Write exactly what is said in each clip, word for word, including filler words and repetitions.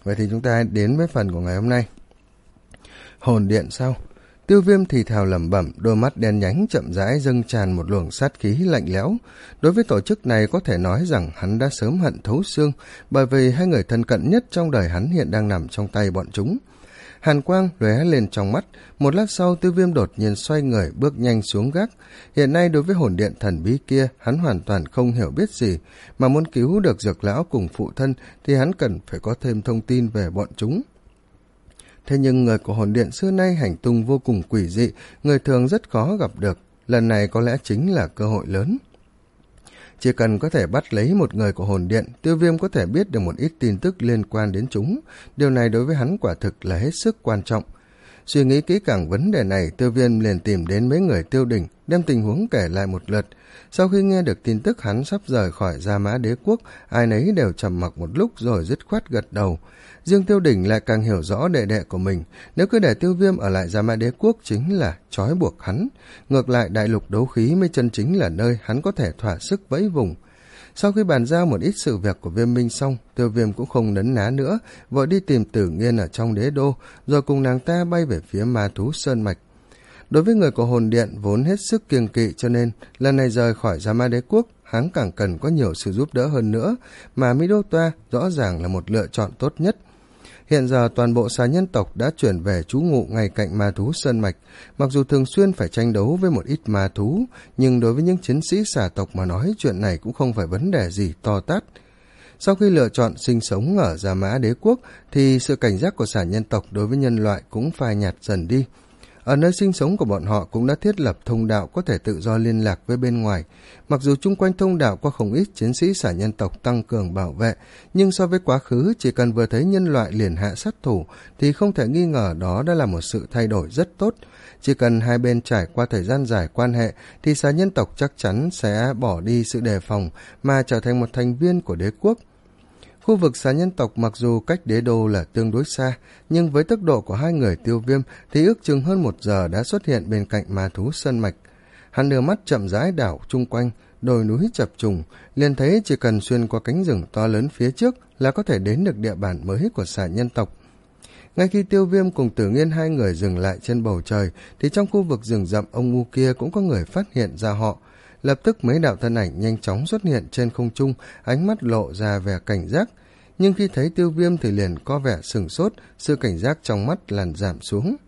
Vậy thì chúng ta đến với phần của ngày hôm nay. Hồn điện sao? Tiêu Viêm thì thào lẩm bẩm, đôi mắt đen nhánh chậm rãi dâng tràn một luồng sát khí lạnh lẽo. Đối với tổ chức này có thể nói rằng hắn đã sớm hận thấu xương, bởi vì hai người thân cận nhất trong đời hắn hiện đang nằm trong tay bọn chúng. Hàn quang lóe lên trong mắt, một lát sau Tiêu Viêm đột nhiên xoay người bước nhanh xuống gác. Hiện nay đối với hồn điện thần bí kia, hắn hoàn toàn không hiểu biết gì, mà muốn cứu được Dược lão cùng phụ thân thì hắn cần phải có thêm thông tin về bọn chúng. Thế nhưng người của hồn điện xưa nay hành tung vô cùng quỷ dị, người thường rất khó gặp được, lần này có lẽ chính là cơ hội lớn. Chỉ cần có thể bắt lấy một người của hồn điện, Tiêu Viêm có thể biết được một ít tin tức liên quan đến chúng. Điều này đối với hắn quả thực là hết sức quan trọng. Suy nghĩ kỹ càng vấn đề này, Tiêu Viêm liền tìm đến mấy người Tiêu Đình, đem tình huống kể lại một lượt. Sau khi nghe được tin tức hắn sắp rời khỏi Gia Mã Đế Quốc, ai nấy đều trầm mặc một lúc rồi dứt khoát gật đầu. Riêng Tiêu Đình lại càng hiểu rõ đệ đệ của mình, nếu cứ để Tiêu Viêm ở lại Gia Mã Đế Quốc chính là trói buộc hắn. Ngược lại đại lục đấu khí mới chân chính là nơi hắn có thể thỏa sức vẫy vùng. Sau khi bàn giao một ít sự việc của Viêm Minh xong, Tiêu Viêm cũng không nấn ná nữa, vội đi tìm Tử Nghiên ở trong đế đô, rồi cùng nàng ta bay về phía Ma Thú Sơn Mạch. Đối với người của hồn điện vốn hết sức kiêng kỵ, cho nên lần này rời khỏi Gia Mã Đế Quốc, hắn càng cần có nhiều sự giúp đỡ hơn nữa, mà Mỹ Đô Toa rõ ràng là một lựa chọn tốt nhất. Hiện giờ toàn bộ xà nhân tộc đã chuyển về trú ngụ ngay cạnh Ma Thú Sơn Mạch, mặc dù thường xuyên phải tranh đấu với một ít ma thú, nhưng đối với những chiến sĩ xà tộc mà nói chuyện này cũng không phải vấn đề gì to tát. Sau khi lựa chọn sinh sống ở Gia Mã Đế Quốc thì sự cảnh giác của xà nhân tộc đối với nhân loại cũng phai nhạt dần đi. Ở nơi sinh sống của bọn họ cũng đã thiết lập thông đạo có thể tự do liên lạc với bên ngoài. Mặc dù chung quanh thông đạo có không ít chiến sĩ xà nhân tộc tăng cường bảo vệ, nhưng so với quá khứ chỉ cần vừa thấy nhân loại liền hạ sát thủ thì không thể nghi ngờ đó đã là một sự thay đổi rất tốt. Chỉ cần hai bên trải qua thời gian dài quan hệ thì xà nhân tộc chắc chắn sẽ bỏ đi sự đề phòng mà trở thành một thành viên của đế quốc. Khu vực xà nhân tộc mặc dù cách đế đô là tương đối xa, nhưng với tốc độ của hai người Tiêu Viêm thì ước chừng hơn một giờ đã xuất hiện bên cạnh Ma Thú Sơn Mạch. Hắn đưa mắt chậm rãi đảo chung quanh, đồi núi chập trùng, liền thấy chỉ cần xuyên qua cánh rừng to lớn phía trước là có thể đến được địa bàn mới của xà nhân tộc. Ngay khi Tiêu Viêm cùng Tử Nghiên hai người dừng lại trên bầu trời, thì trong khu vực rừng rậm ông u kia cũng có người phát hiện ra họ. Lập tức mấy đạo thân ảnh nhanh chóng xuất hiện trên không trung, ánh mắt lộ ra vẻ cảnh giác. Nhưng khi thấy Tiêu Viêm thì liền có vẻ sửng sốt, sự cảnh giác trong mắt làn giảm xuống.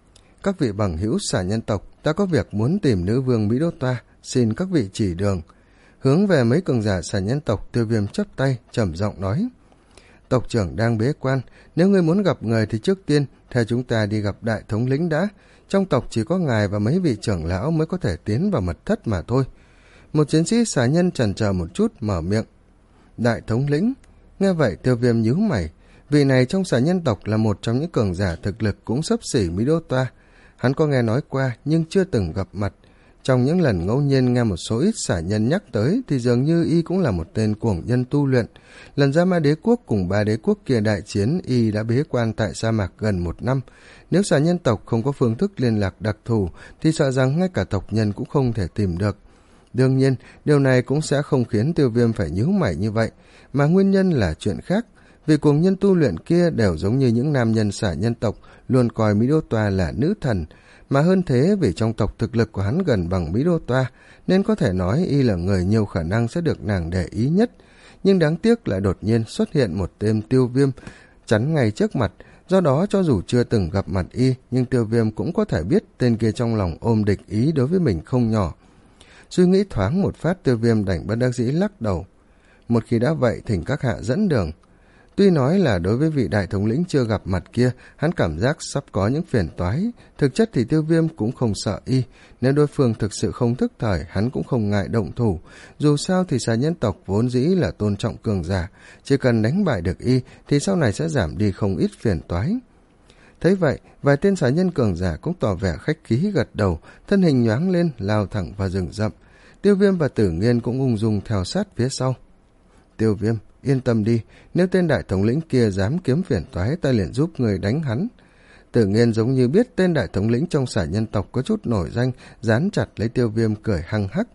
Các vị bằng hữu xà nhân tộc, ta có việc muốn tìm nữ vương Mỹ Đô Toa, xin các vị chỉ đường. Hướng về mấy cường giả xà nhân tộc, Tiêu Viêm chắp tay, trầm giọng nói. Tộc trưởng đang bế quan, nếu ngươi muốn gặp người thì trước tiên, theo chúng ta đi gặp đại thống lĩnh đã. Trong tộc chỉ có ngài và mấy vị trưởng lão mới có thể tiến vào mật thất mà thôi. Một chiến sĩ xà nhân chần chờ một chút, mở miệng. Đại thống lĩnh. Nghe vậy Tiêu Viêm nhíu mày, vị này trong xà nhân tộc là một trong những cường giả thực lực cũng xấp xỉ Mỹ Đô Toa. Hắn có nghe nói qua nhưng chưa từng gặp mặt. Trong những lần ngẫu nhiên nghe một số ít xà nhân nhắc tới thì dường như y cũng là một tên cuồng nhân tu luyện. Lần Gia Mã Đế Quốc cùng ba đế quốc kia đại chiến, y đã bế quan tại sa mạc gần một năm. Nếu xà nhân tộc không có phương thức liên lạc đặc thù thì sợ rằng ngay cả tộc nhân cũng không thể tìm được. Đương nhiên, điều này cũng sẽ không khiến Tiêu Viêm phải nhíu mày như vậy, mà nguyên nhân là chuyện khác. Vì cuồng nhân tu luyện kia đều giống như những nam nhân xà nhân tộc, luôn coi Mỹ Đô Toa là nữ thần, mà hơn thế vì trong tộc thực lực của hắn gần bằng Mỹ Đô Toa, nên có thể nói y là người nhiều khả năng sẽ được nàng để ý nhất. Nhưng đáng tiếc lại đột nhiên xuất hiện một tên Tiêu Viêm chắn ngay trước mặt, do đó cho dù chưa từng gặp mặt y, nhưng Tiêu Viêm cũng có thể biết tên kia trong lòng ôm địch ý đối với mình không nhỏ. Suy nghĩ thoáng một phát, Tiêu Viêm đành bất đắc dĩ lắc đầu. Một khi đã vậy, thỉnh các hạ dẫn đường. Tuy nói là đối với vị đại thống lĩnh chưa gặp mặt kia, hắn cảm giác sắp có những phiền toái. Thực chất thì Tiêu Viêm cũng không sợ y. Nếu đối phương thực sự không thức thời, hắn cũng không ngại động thủ. Dù sao thì xà nhân tộc vốn dĩ là tôn trọng cường giả. Chỉ cần đánh bại được y thì sau này sẽ giảm đi không ít phiền toái. Thấy vậy, vài tên xà nhân cường giả cũng tỏ vẻ khách khí gật đầu, thân hình nhoáng lên, lao thẳng vào rừng rậm. Tiêu Viêm và Tử Nghiên cũng ung dung theo sát phía sau. Tiêu Viêm, yên tâm đi, nếu tên đại thống lĩnh kia dám kiếm phiền toái, ta liền giúp người đánh hắn. Tử Nghiên giống như biết tên đại thống lĩnh trong xà nhân tộc có chút nổi danh, dán chặt lấy Tiêu Viêm cười hăng hắc.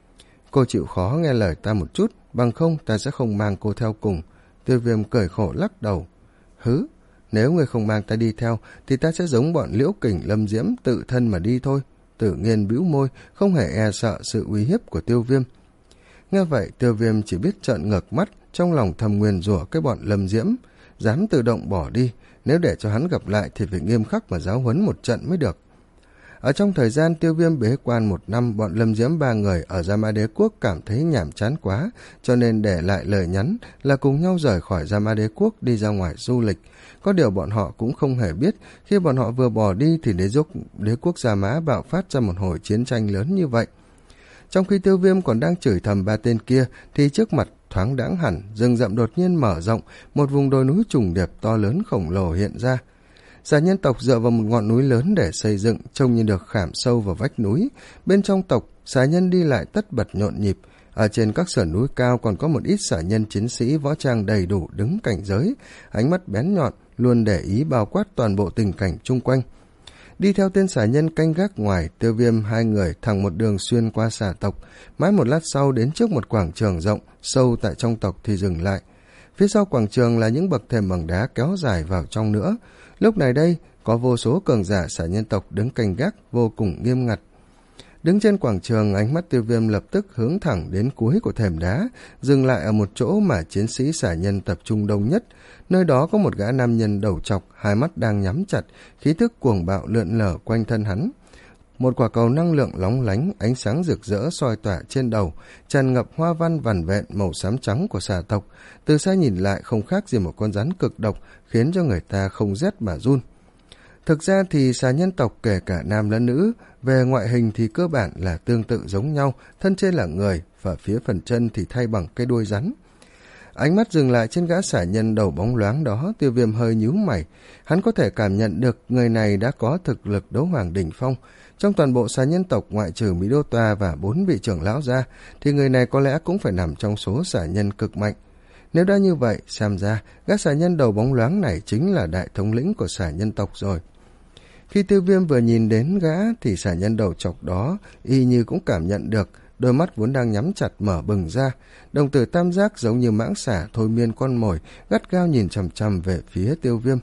Cô chịu khó nghe lời ta một chút, bằng không ta sẽ không mang cô theo cùng. Tiêu Viêm cười khổ lắc đầu. Hứ, nếu ngươi không mang ta đi theo thì ta sẽ giống bọn Liễu Kình Lâm Diễm tự thân mà đi thôi. Tử Nghiên bĩu môi, không hề e sợ sự uy hiếp của Tiêu Viêm. Nghe vậy, Tiêu Viêm chỉ biết trợn ngược mắt, trong lòng thầm nguyền rủa cái bọn Lâm Diễm, dám tự động bỏ đi, nếu để cho hắn gặp lại thì phải nghiêm khắc mà giáo huấn một trận mới được. Ở trong thời gian Tiêu Viêm bế quan một năm, bọn Lâm Diễm ba người ở Gia Ma Đế Quốc cảm thấy nhàm chán quá, cho nên để lại lời nhắn là cùng nhau rời khỏi Gia Ma Đế Quốc đi ra ngoài du lịch. Có điều bọn họ cũng không hề biết, khi bọn họ vừa bỏ đi thì đế, dục, đế quốc Gia Mã bạo phát ra một hồi chiến tranh lớn như vậy. Trong khi Tiêu Viêm còn đang chửi thầm ba tên kia, thì trước mặt thoáng đãng hẳn, rừng rậm đột nhiên mở rộng, một vùng đồi núi trùng điệp to lớn khổng lồ hiện ra. Xà nhân tộc dựa vào một ngọn núi lớn để xây dựng, trông như được khảm sâu vào vách núi. Bên trong tộc, xà nhân đi lại tất bật nhộn nhịp. Ở trên các sườn núi cao còn có một ít xà nhân chiến sĩ võ trang đầy đủ đứng cảnh giới, ánh mắt bén nhọn, luôn để ý bao quát toàn bộ tình cảnh chung quanh. Đi theo tên xà nhân canh gác ngoài, Tiêu Viêm hai người thẳng một đường xuyên qua xà tộc. Mãi một lát sau đến trước một quảng trường rộng, sâu tại trong tộc thì dừng lại. Phía sau quảng trường là những bậc thềm bằng đá kéo dài vào trong nữa. Lúc này đây, có vô số cường giả xà nhân tộc đứng canh gác vô cùng nghiêm ngặt. Đứng trên quảng trường, ánh mắt Tiêu Viêm lập tức hướng thẳng đến cuối của thềm đá, dừng lại ở một chỗ mà chiến sĩ xà nhân tập trung đông nhất. Nơi đó có một gã nam nhân đầu trọc, hai mắt đang nhắm chặt, khí tức cuồng bạo lượn lờ quanh thân hắn. Một quả cầu năng lượng lóng lánh, ánh sáng rực rỡ soi tỏa trên đầu, tràn ngập hoa văn vằn vẹn màu xám trắng của xà tộc. Từ xa nhìn lại không khác gì một con rắn cực độc, khiến cho người ta không rét mà run. Thực ra thì xà nhân tộc kể cả nam lẫn nữ, về ngoại hình thì cơ bản là tương tự giống nhau, thân trên là người, và phía phần chân thì thay bằng cái đuôi rắn. Ánh mắt dừng lại trên gã xà nhân đầu bóng loáng đó, Tiêu Viêm hơi nhíu mày. Hắn có thể cảm nhận được người này đã có thực lực đấu hoàng đỉnh phong. Trong toàn bộ xà nhân tộc ngoại trừ Mỹ Đô Toa và bốn vị trưởng lão ra, thì người này có lẽ cũng phải nằm trong số xà nhân cực mạnh. Nếu đã như vậy, xem ra gã xà nhân đầu bóng loáng này chính là đại thống lĩnh của xà nhân tộc rồi. Khi Tiêu Viêm vừa nhìn đến gã thì xà nhân đầu trọc đó y như cũng cảm nhận được, đôi mắt vốn đang nhắm chặt mở bừng ra, đồng tử tam giác giống như mãng xà thôi miên con mồi, gắt gao nhìn chằm chằm về phía Tiêu Viêm.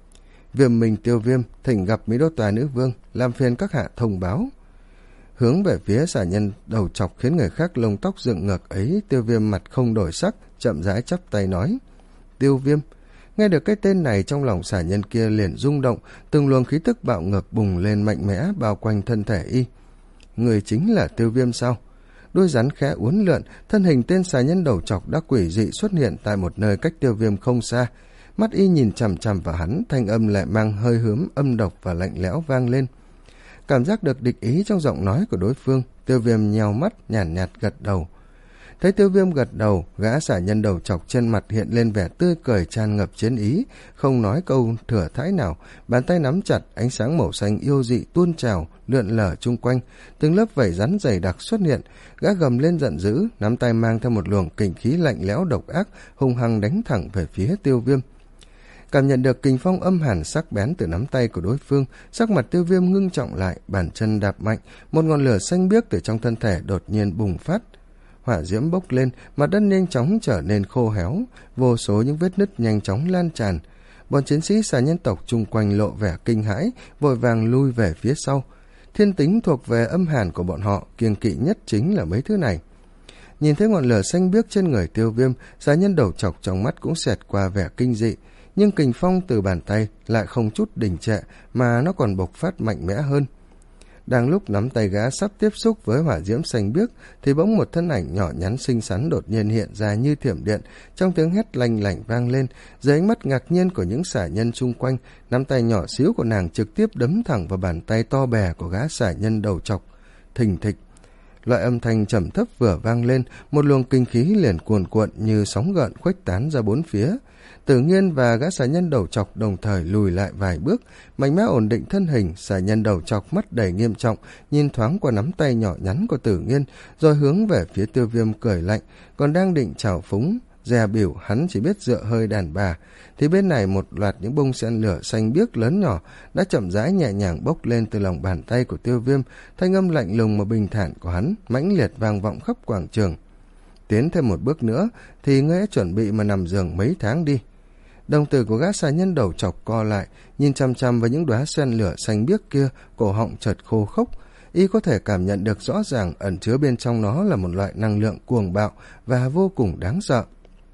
Viêm mình Tiêu Viêm, thỉnh gặp Mỹ Đô Toa nữ vương, làm phiền các hạ thông báo. Hướng về phía xà nhân đầu trọc khiến người khác lông tóc dựng ngược ấy, Tiêu Viêm mặt không đổi sắc, chậm rãi chắp tay nói: Tiêu Viêm. Nghe được cái tên này, trong lòng xà nhân kia liền rung động, từng luồng khí tức bạo ngược bùng lên mạnh mẽ bao quanh thân thể y. Người chính là Tiêu Viêm sao? Đôi rắn khẽ uốn lượn, thân hình tên xà nhân đầu trọc đã quỷ dị xuất hiện tại một nơi cách Tiêu Viêm không xa. Mắt y nhìn chằm chằm vào hắn, thanh âm lại mang hơi hướng âm độc và lạnh lẽo vang lên. Cảm giác được địch ý trong giọng nói của đối phương, Tiêu Viêm nheo mắt, nhàn nhạt, nhạt gật đầu. Thấy Tiêu Viêm gật đầu, gã xà nhân đầu trọc trên mặt hiện lên vẻ tươi cười tràn ngập chiến ý, không nói câu thừa thãi nào, bàn tay nắm chặt, ánh sáng màu xanh yêu dị tuôn trào, lượn lờ chung quanh, từng lớp vảy rắn dày đặc xuất hiện, gã gầm lên giận dữ, nắm tay mang theo một luồng kình khí lạnh lẽo độc ác, hung hăng đánh thẳng về phía Tiêu Viêm. Cảm nhận được kình phong âm hàn sắc bén từ nắm tay của đối phương, sắc mặt Tiêu Viêm ngưng trọng lại, bàn chân đạp mạnh, một ngọn lửa xanh biếc từ trong thân thể đột nhiên bùng phát. Hỏa diễm bốc lên, mặt đất nhanh chóng trở nên khô héo, vô số những vết nứt nhanh chóng lan tràn. Bọn chiến sĩ xà nhân tộc chung quanh lộ vẻ kinh hãi, vội vàng lui về phía sau. Thiên tính thuộc về âm hàn của bọn họ, kiêng kỵ nhất chính là mấy thứ này. Nhìn thấy ngọn lửa xanh biếc trên người Tiêu Viêm, xà nhân đầu trọc trong mắt cũng xẹt qua vẻ kinh dị, nhưng kình phong từ bàn tay lại không chút đình trệ mà nó còn bộc phát mạnh mẽ hơn. Đang lúc nắm tay gã sắp tiếp xúc với hỏa diễm xanh biếc thì bỗng một thân ảnh nhỏ nhắn xinh xắn đột nhiên hiện ra như thiểm điện, trong tiếng hét lanh lảnh vang lên. Dưới ánh mắt ngạc nhiên của những xà nhân xung quanh, nắm tay nhỏ xíu của nàng trực tiếp đấm thẳng vào bàn tay to bè của gã xà nhân đầu trọc. Thình thịch, loại âm thanh trầm thấp vừa vang lên, một luồng kinh khí liền cuồn cuộn như sóng gợn khuếch tán ra bốn phía. Tử Nghiên và gã xà nhân đầu trọc đồng thời lùi lại vài bước, mạnh mẽ ổn định thân hình. Xà nhân đầu trọc mắt đầy nghiêm trọng, nhìn thoáng qua nắm tay nhỏ nhắn của Tử Nghiên, rồi hướng về phía Tiêu Viêm cười lạnh, còn đang định trào phúng dè biểu hắn chỉ biết dựa hơi đàn bà, thì bên này một loạt những bông sen lửa xanh biếc lớn nhỏ đã chậm rãi nhẹ nhàng bốc lên từ lòng bàn tay của Tiêu Viêm. Thanh âm lạnh lùng mà bình thản của hắn mãnh liệt vang vọng khắp quảng trường. Tiến thêm một bước nữa thì ngươi hãy chuẩn bị mà nằm giường mấy tháng đi. Đồng tử của gã xà nhân đầu chọc co lại, nhìn chăm chăm vào những đóa sen lửa xanh biếc kia, cổ họng chợt khô khốc. Y có thể cảm nhận được rõ ràng ẩn chứa bên trong nó là một loại năng lượng cuồng bạo và vô cùng đáng sợ.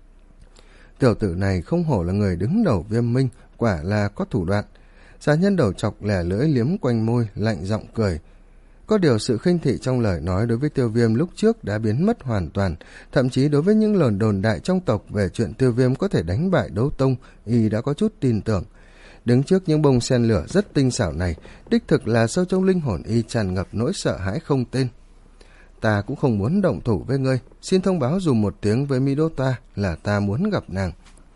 Tiểu tử này không hổ là người đứng đầu Viêm Minh, quả là có thủ đoạn. Xà nhân đầu chọc lẻ lưỡi liếm quanh môi, lạnh giọng cười. Có điều sự khinh thị trong lời nói đối với Tiêu Viêm lúc trước đã biến mất hoàn toàn, thậm chí đối với những lời đồn đại trong tộc về chuyện Tiêu Viêm có thể đánh bại đấu tông, y đã có chút tin tưởng. Đứng trước những bông sen lửa rất tinh xảo này, đích thực là sâu trong linh hồn y tràn ngập nỗi sợ hãi không tên. Ta cũng không muốn động thủ với ngươi, xin thông báo dùm một tiếng với Midota là ta muốn gặp nàng.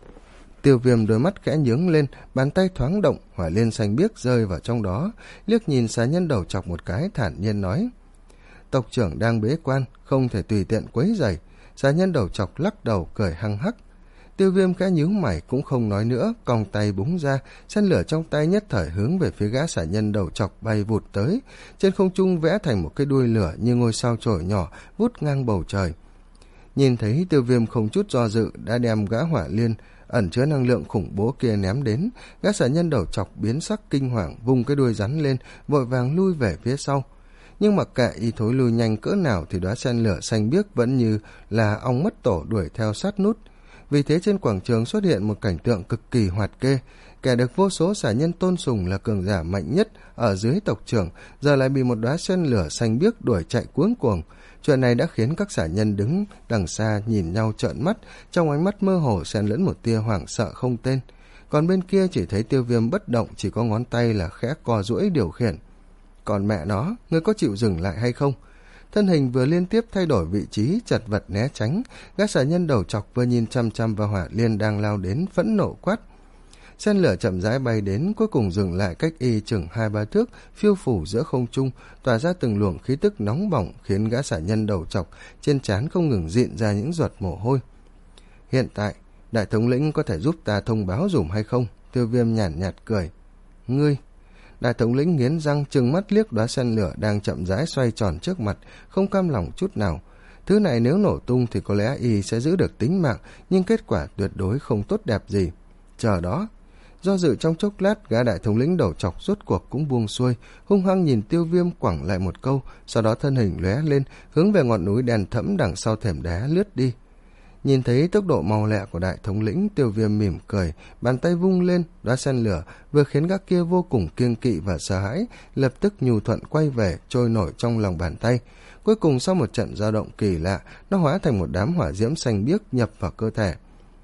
Tiêu Viêm đôi mắt khẽ nhướng lên, bàn tay thoáng động, hỏa liên xanh biếc rơi vào trong đó, liếc nhìn xà nhân đầu chọc một cái, thản nhiên nói: Tộc trưởng đang bế quan, không thể tùy tiện quấy rầy. Xà nhân đầu chọc lắc đầu cười hăng hắc. Tiêu Viêm khẽ nhíu mày cũng không nói nữa, cong tay búng ra, sen lửa trong tay nhất thời hướng về phía gã xà nhân đầu chọc bay vụt tới, trên không trung vẽ thành một cái đuôi lửa như ngôi sao chổi nhỏ vút ngang bầu trời. Nhìn thấy Tiêu Viêm không chút do dự đã đem gã hỏa liên ẩn chứa năng lượng khủng bố kia ném đến, gã xà nhân đầu chọc biến sắc kinh hoàng, vung cái đuôi rắn lên, vội vàng lui về phía sau. Nhưng mặc kệ y thối lui nhanh cỡ nào thì đóa sen lửa xanh biếc vẫn như là ong mất tổ đuổi theo sát nút. Vì thế trên quảng trường xuất hiện một cảnh tượng cực kỳ hoạt kê. Kẻ được vô số xà nhân tôn sùng là cường giả mạnh nhất ở dưới tộc trưởng, giờ lại bị một đóa sen lửa xanh biếc đuổi chạy cuống cuồng. Chuyện này đã khiến các xà nhân đứng đằng xa nhìn nhau trợn mắt, trong ánh mắt mơ hồ xen lẫn một tia hoảng sợ không tên. Còn bên kia chỉ thấy Tiêu Viêm bất động, chỉ có ngón tay là khẽ co duỗi điều khiển. Còn mẹ nó, ngươi có chịu dừng lại hay không? Thân hình vừa liên tiếp thay đổi vị trí, chật vật né tránh, gã xà nhân đầu chọc vừa nhìn chăm chăm vào hỏa liên đang lao đến, phẫn nộ quát. Sen lửa chậm rãi bay đến, cuối cùng dừng lại cách y chừng hai ba thước, phiêu phủ giữa không trung, tỏa ra từng luồng khí tức nóng bỏng, khiến gã xà nhân đầu chọc trên trán không ngừng rịn ra những giọt mồ hôi. Hiện tại, đại thống lĩnh có thể giúp ta thông báo dùm hay không? Tiêu Viêm nhàn nhạt cười. Ngươi! Đại thống lĩnh nghiến răng trừng mắt liếc đóa sen lửa đang chậm rãi xoay tròn trước mặt, không cam lòng chút nào. Thứ này nếu nổ tung thì có lẽ y sẽ giữ được tính mạng, nhưng kết quả tuyệt đối không tốt đẹp gì. Chờ đó. Do dự trong chốc lát, gã đại thống lĩnh đầu chọc rốt cuộc cũng buông xuôi, hung hăng nhìn Tiêu Viêm quẳng lại một câu, sau đó thân hình lóe lên, hướng về ngọn núi đèn thẫm đằng sau thềm đá lướt đi. Nhìn thấy tốc độ mau lẹ của đại thống lĩnh, Tiêu Viêm mỉm cười, bàn tay vung lên, đóa sen lửa vừa khiến gã kia vô cùng kiêng kỵ và sợ hãi, lập tức nhu thuận quay về, trôi nổi trong lòng bàn tay. Cuối cùng sau một trận dao động kỳ lạ, nó hóa thành một đám hỏa diễm xanh biếc nhập vào cơ thể.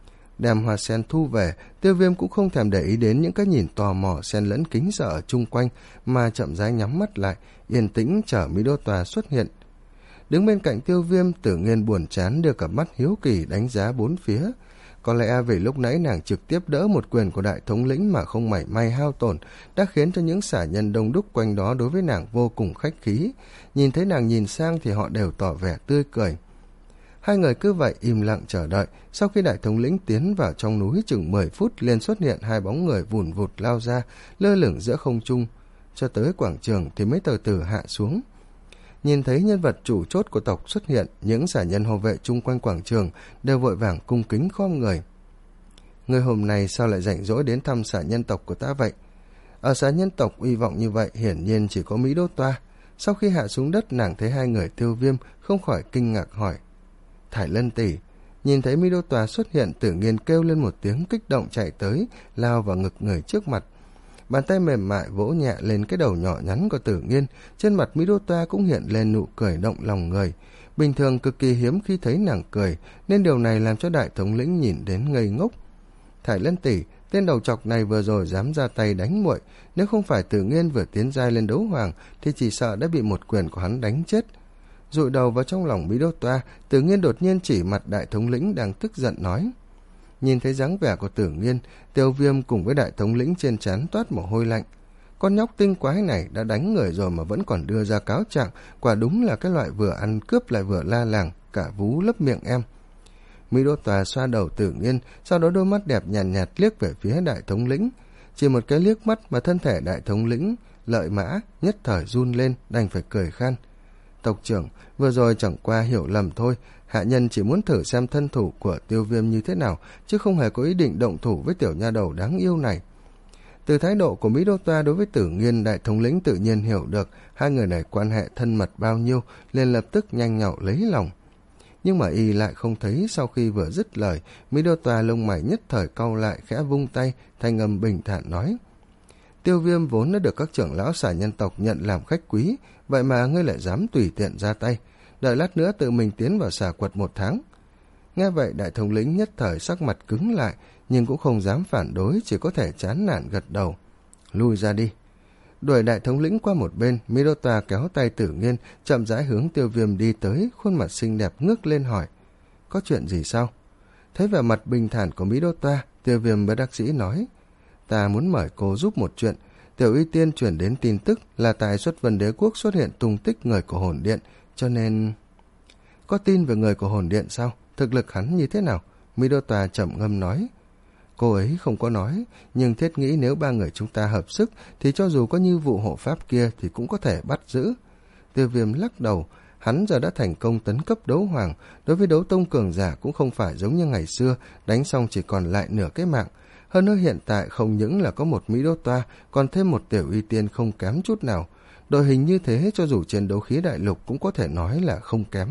Đem hoa sen thu về, Tiêu Viêm cũng không thèm để ý đến những cái nhìn tò mò xen lẫn kính sợ ở chung quanh, mà chậm rãi nhắm mắt lại, yên tĩnh chờ Midota xuất hiện. Đứng bên cạnh Tiêu Viêm, Tử Nghiên buồn chán đưa cặp mắt hiếu kỳ đánh giá bốn phía. Có lẽ vì lúc nãy nàng trực tiếp đỡ một quyền của đại thống lĩnh mà không mảy may hao tổn, đã khiến cho những xả nhân đông đúc quanh đó đối với nàng vô cùng khách khí. Nhìn thấy nàng nhìn sang thì họ đều tỏ vẻ tươi cười. Hai người cứ vậy im lặng chờ đợi. Sau khi đại thống lĩnh tiến vào trong núi chừng mười phút, liền xuất hiện hai bóng người vùn vụt lao ra, lơ lửng giữa không trung. Cho tới quảng trường thì mới từ từ hạ xuống. Nhìn thấy nhân vật chủ chốt của tộc xuất hiện, những xả nhân hộ vệ chung quanh quảng trường đều vội vàng cung kính khom người. Người hôm nay sao lại rảnh rỗi đến thăm xả nhân tộc của ta vậy? Ở xả nhân tộc uy vọng như vậy hiển nhiên chỉ có Midota. Sau khi hạ xuống đất, nàng thấy hai người Tiêu Viêm, không khỏi kinh ngạc hỏi. Thải Lân tỷ. Nhìn thấy Midota xuất hiện, Tử Nghiên kêu lên một tiếng kích động chạy tới, lao vào ngực người trước mặt. Bàn tay mềm mại vỗ nhẹ lên cái đầu nhỏ nhắn của Tử Nghiên, trên mặt Midota cũng hiện lên nụ cười động lòng người. Bình thường cực kỳ hiếm khi thấy nàng cười, nên điều này làm cho đại thống lĩnh nhìn đến ngây ngốc. Thải Lân tỷ, tên đầu chọc này vừa rồi dám ra tay đánh muội, nếu không phải Tử Nghiên vừa tiến giai lên đấu hoàng thì chỉ sợ đã bị một quyền của hắn đánh chết. Dụi đầu vào trong lòng Midota, Tử Nghiên đột nhiên chỉ mặt đại thống lĩnh đang tức giận nói. Nhìn thấy dáng vẻ của Tử Nghiên, Tiêu Viêm cùng với đại thống lĩnh trên trán toát mồ hôi lạnh. Con nhóc tinh quái này đã đánh người rồi mà vẫn còn đưa ra cáo trạng, quả đúng là cái loại vừa ăn cướp lại vừa la làng, cả vú lấp miệng em. Midota xoa đầu Tử Nghiên, sau đó đôi mắt đẹp nhàn nhạt, nhạt liếc về phía đại thống lĩnh. Chỉ một cái liếc mắt mà thân thể đại thống lĩnh Lợi Mã nhất thời run lên, đành phải cười khan. Tộc trưởng, vừa rồi chẳng qua hiểu lầm thôi, hạ nhân chỉ muốn thử xem thân thủ của Tiêu Viêm như thế nào, chứ không hề có ý định động thủ với tiểu nha đầu đáng yêu này. Từ thái độ của Mỹ Đô Toa đối với Tử Nghiên, đại thống lĩnh tự nhiên hiểu được hai người này quan hệ thân mật bao nhiêu, liền lập tức nhanh nhảu lấy lòng. Nhưng mà y lại không thấy, sau khi vừa dứt lời, Mỹ Đô Toa lông mày nhất thời cau lại, khẽ vung tay, thanh âm bình thản nói: Tiêu Viêm vốn đã được các trưởng lão xà nhân tộc nhận làm khách quý, vậy mà ngươi lại dám tùy tiện ra tay, đợi lát nữa tự mình tiến vào xà quật một tháng. Nghe vậy, đại thống lĩnh nhất thời sắc mặt cứng lại, nhưng cũng không dám phản đối, chỉ có thể chán nản gật đầu. Lui ra đi. Đuổi đại thống lĩnh qua một bên, Mỹ Đô Toa kéo tay Tử Nghiên, chậm rãi hướng Tiêu Viêm đi tới, khuôn mặt xinh đẹp ngước lên hỏi: Có chuyện gì sao? Thấy vẻ mặt bình thản của Mỹ Đô Toa, Tiêu Viêm bất đắc dĩ nói: Ta muốn mời cô giúp một chuyện. Tiểu Y Tiên chuyển đến tin tức là tại Xuất Vân Đế Quốc xuất hiện tung tích người của Hồn Điện, cho nên... Có tin về người của Hồn Điện sao? Thực lực hắn như thế nào? Mỹ Đô Toa chậm ngâm nói. Cô ấy không có nói, nhưng thiết nghĩ nếu ba người chúng ta hợp sức thì cho dù có như vụ hộ pháp kia thì cũng có thể bắt giữ. Tiêu Viêm lắc đầu, hắn giờ đã thành công tấn cấp đấu hoàng, đối với đấu tông cường giả cũng không phải giống như ngày xưa, đánh xong chỉ còn lại nửa cái mạng. Hơn nữa hiện tại không những là có một Mỹ Đô Toa, còn thêm một Tiểu Y Tiên không kém chút nào. Đội hình như thế cho dù trên đấu khí đại lục cũng có thể nói là không kém.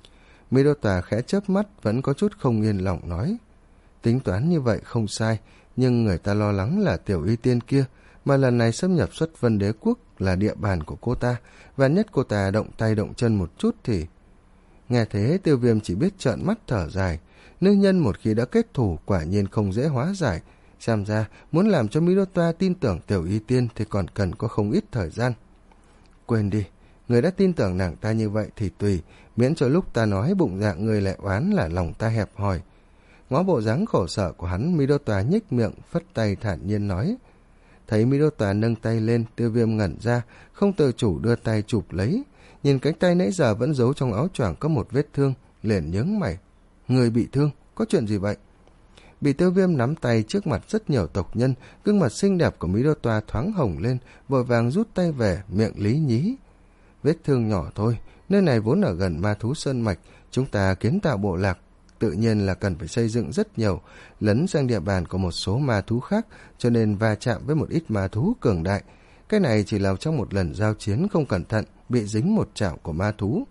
Mỹ Đô Toa khẽ chớp mắt, vẫn có chút không yên lòng nói: Tính toán như vậy không sai, nhưng người ta lo lắng là Tiểu Y Tiên kia, mà lần này xâm nhập Xuất Vân Đế Quốc là địa bàn của cô ta, và nhất cô ta động tay động chân một chút thì... Nghe thế, Tiêu Viêm chỉ biết trợn mắt thở dài. Nữ nhân một khi đã kết thù quả nhiên không dễ hóa giải, xem ra muốn làm cho Mỹ Đô Toa tin tưởng Tiểu Y Tiên thì còn cần có không ít thời gian. Quên đi, người đã tin tưởng nàng ta như vậy thì tùy, miễn cho lúc ta nói bụng dạ người lại oán là lòng ta hẹp hòi. Ngó bộ dáng khổ sở của hắn, Mỹ Đô Toa nhếch miệng, phất tay thản nhiên nói. Thấy Mỹ Đô Toa nâng tay lên, Tiêu Viêm ngẩn ra, không tự chủ đưa tay chụp lấy. Nhìn cánh tay nãy giờ vẫn giấu trong áo choàng có một vết thương, liền nhướng mày. Người bị thương, có chuyện gì vậy? Bị Tiêu Viêm nắm tay trước mặt rất nhiều tộc nhân, gương mặt xinh đẹp của Mỹ Đô Toa thoáng hồng lên, vội vàng rút tay về, miệng lý nhí. Vết thương nhỏ thôi, nơi này vốn ở gần Ma Thú Sơn Mạch, chúng ta kiến tạo bộ lạc, tự nhiên là cần phải xây dựng rất nhiều, lấn sang địa bàn của một số ma thú khác, cho nên va chạm với một ít ma thú cường đại. Cái này chỉ là trong một lần giao chiến không cẩn thận, bị dính một chảo của ma thú.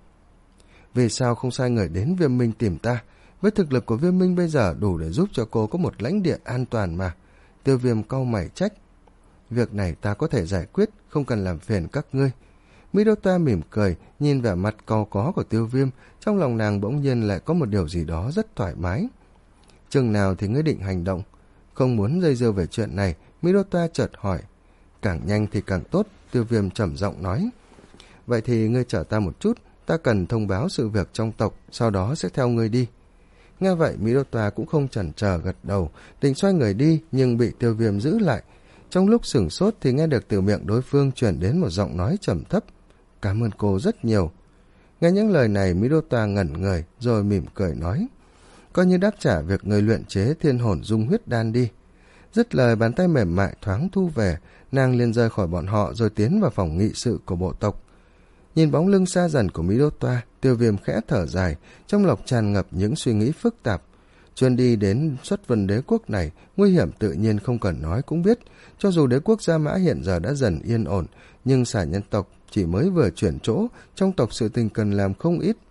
Vì sao không sai người đến Viêm Minh tìm ta? Với thực lực của Viêm Minh bây giờ đủ để giúp cho cô có một lãnh địa an toàn mà. Tiêu Viêm cau mày trách. Việc này ta có thể giải quyết, không cần làm phiền các ngươi. Mỹ Đô Toa mỉm cười, nhìn vẻ mặt cau có của Tiêu Viêm, trong lòng nàng bỗng nhiên lại có một điều gì đó rất thoải mái. Chừng nào thì ngươi định hành động? Không muốn dây dưa về chuyện này, Mỹ Đô Toa chợt hỏi. Càng nhanh thì càng tốt, Tiêu Viêm trầm giọng nói. Vậy thì ngươi chở ta một chút, ta cần thông báo sự việc trong tộc, sau đó sẽ theo ngươi đi. Nghe vậy, Mỹ Đô Toa cũng không chần chờ gật đầu, định xoay người đi nhưng bị Tiêu Viêm giữ lại. Trong lúc sửng sốt thì nghe được từ miệng đối phương truyền đến một giọng nói trầm thấp. Cảm ơn cô rất nhiều. Nghe những lời này, Mỹ Đô Toa ngẩn người rồi mỉm cười nói. Coi như đáp trả việc người luyện chế thiên hồn dung huyết đan đi. Dứt lời, bàn tay mềm mại thoáng thu về, nàng liền rời khỏi bọn họ rồi tiến vào phòng nghị sự của bộ tộc. Nhìn bóng lưng xa dần của Mỹ Đô Toa, Tiêu Viêm khẽ thở dài, trong lòng tràn ngập những suy nghĩ phức tạp. Chuyến đi đến Xuất Vân Đế Quốc này, nguy hiểm tự nhiên không cần nói cũng biết. Cho dù đế quốc Gia Mã hiện giờ đã dần yên ổn, nhưng xà nhân tộc chỉ mới vừa chuyển chỗ, trong tộc sự tình cần làm không ít.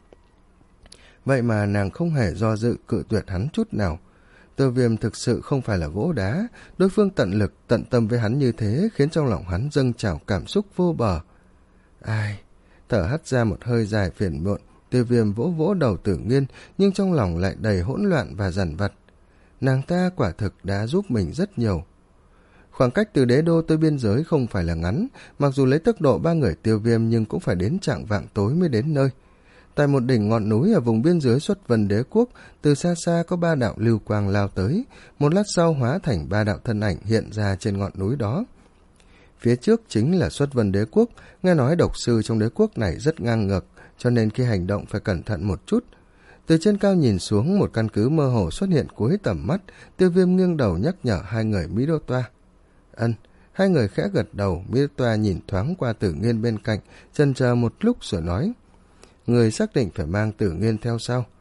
Vậy mà nàng không hề do dự cự tuyệt hắn chút nào. Tiêu Viêm thực sự không phải là gỗ đá, đối phương tận lực, tận tâm với hắn như thế khiến trong lòng hắn dâng trào cảm xúc vô bờ. Ai... Thở hắt ra một hơi dài phiền muộn, Tiêu Viêm vỗ vỗ đầu Tử Nghiên, nhưng trong lòng lại đầy hỗn loạn và dằn vặt. Nàng ta quả thực đã giúp mình rất nhiều. Khoảng cách từ đế đô tới biên giới không phải là ngắn, mặc dù lấy tốc độ ba người Tiêu Viêm nhưng cũng phải đến trạng vạng tối mới đến nơi. Tại một đỉnh ngọn núi ở vùng biên giới Xuất Vân Đế Quốc, từ xa xa có ba đạo lưu quang lao tới, một lát sau hóa thành ba đạo thân ảnh hiện ra trên ngọn núi đó. Phía trước chính là Xuất Vân Đế Quốc, nghe nói độc sư trong đế quốc này rất ngang ngược, cho nên khi hành động phải cẩn thận một chút. Từ trên cao nhìn xuống, một căn cứ mơ hồ xuất hiện cuối tầm mắt, Tiêu Viêm nghiêng đầu nhắc nhở hai người Mỹ Đô Toa. Ân, hai người khẽ gật đầu, Mỹ Đô Toa nhìn thoáng qua Tử Nghiên bên cạnh, chần chờ một lúc rồi nói. Người xác định phải mang Tử Nghiên theo sao?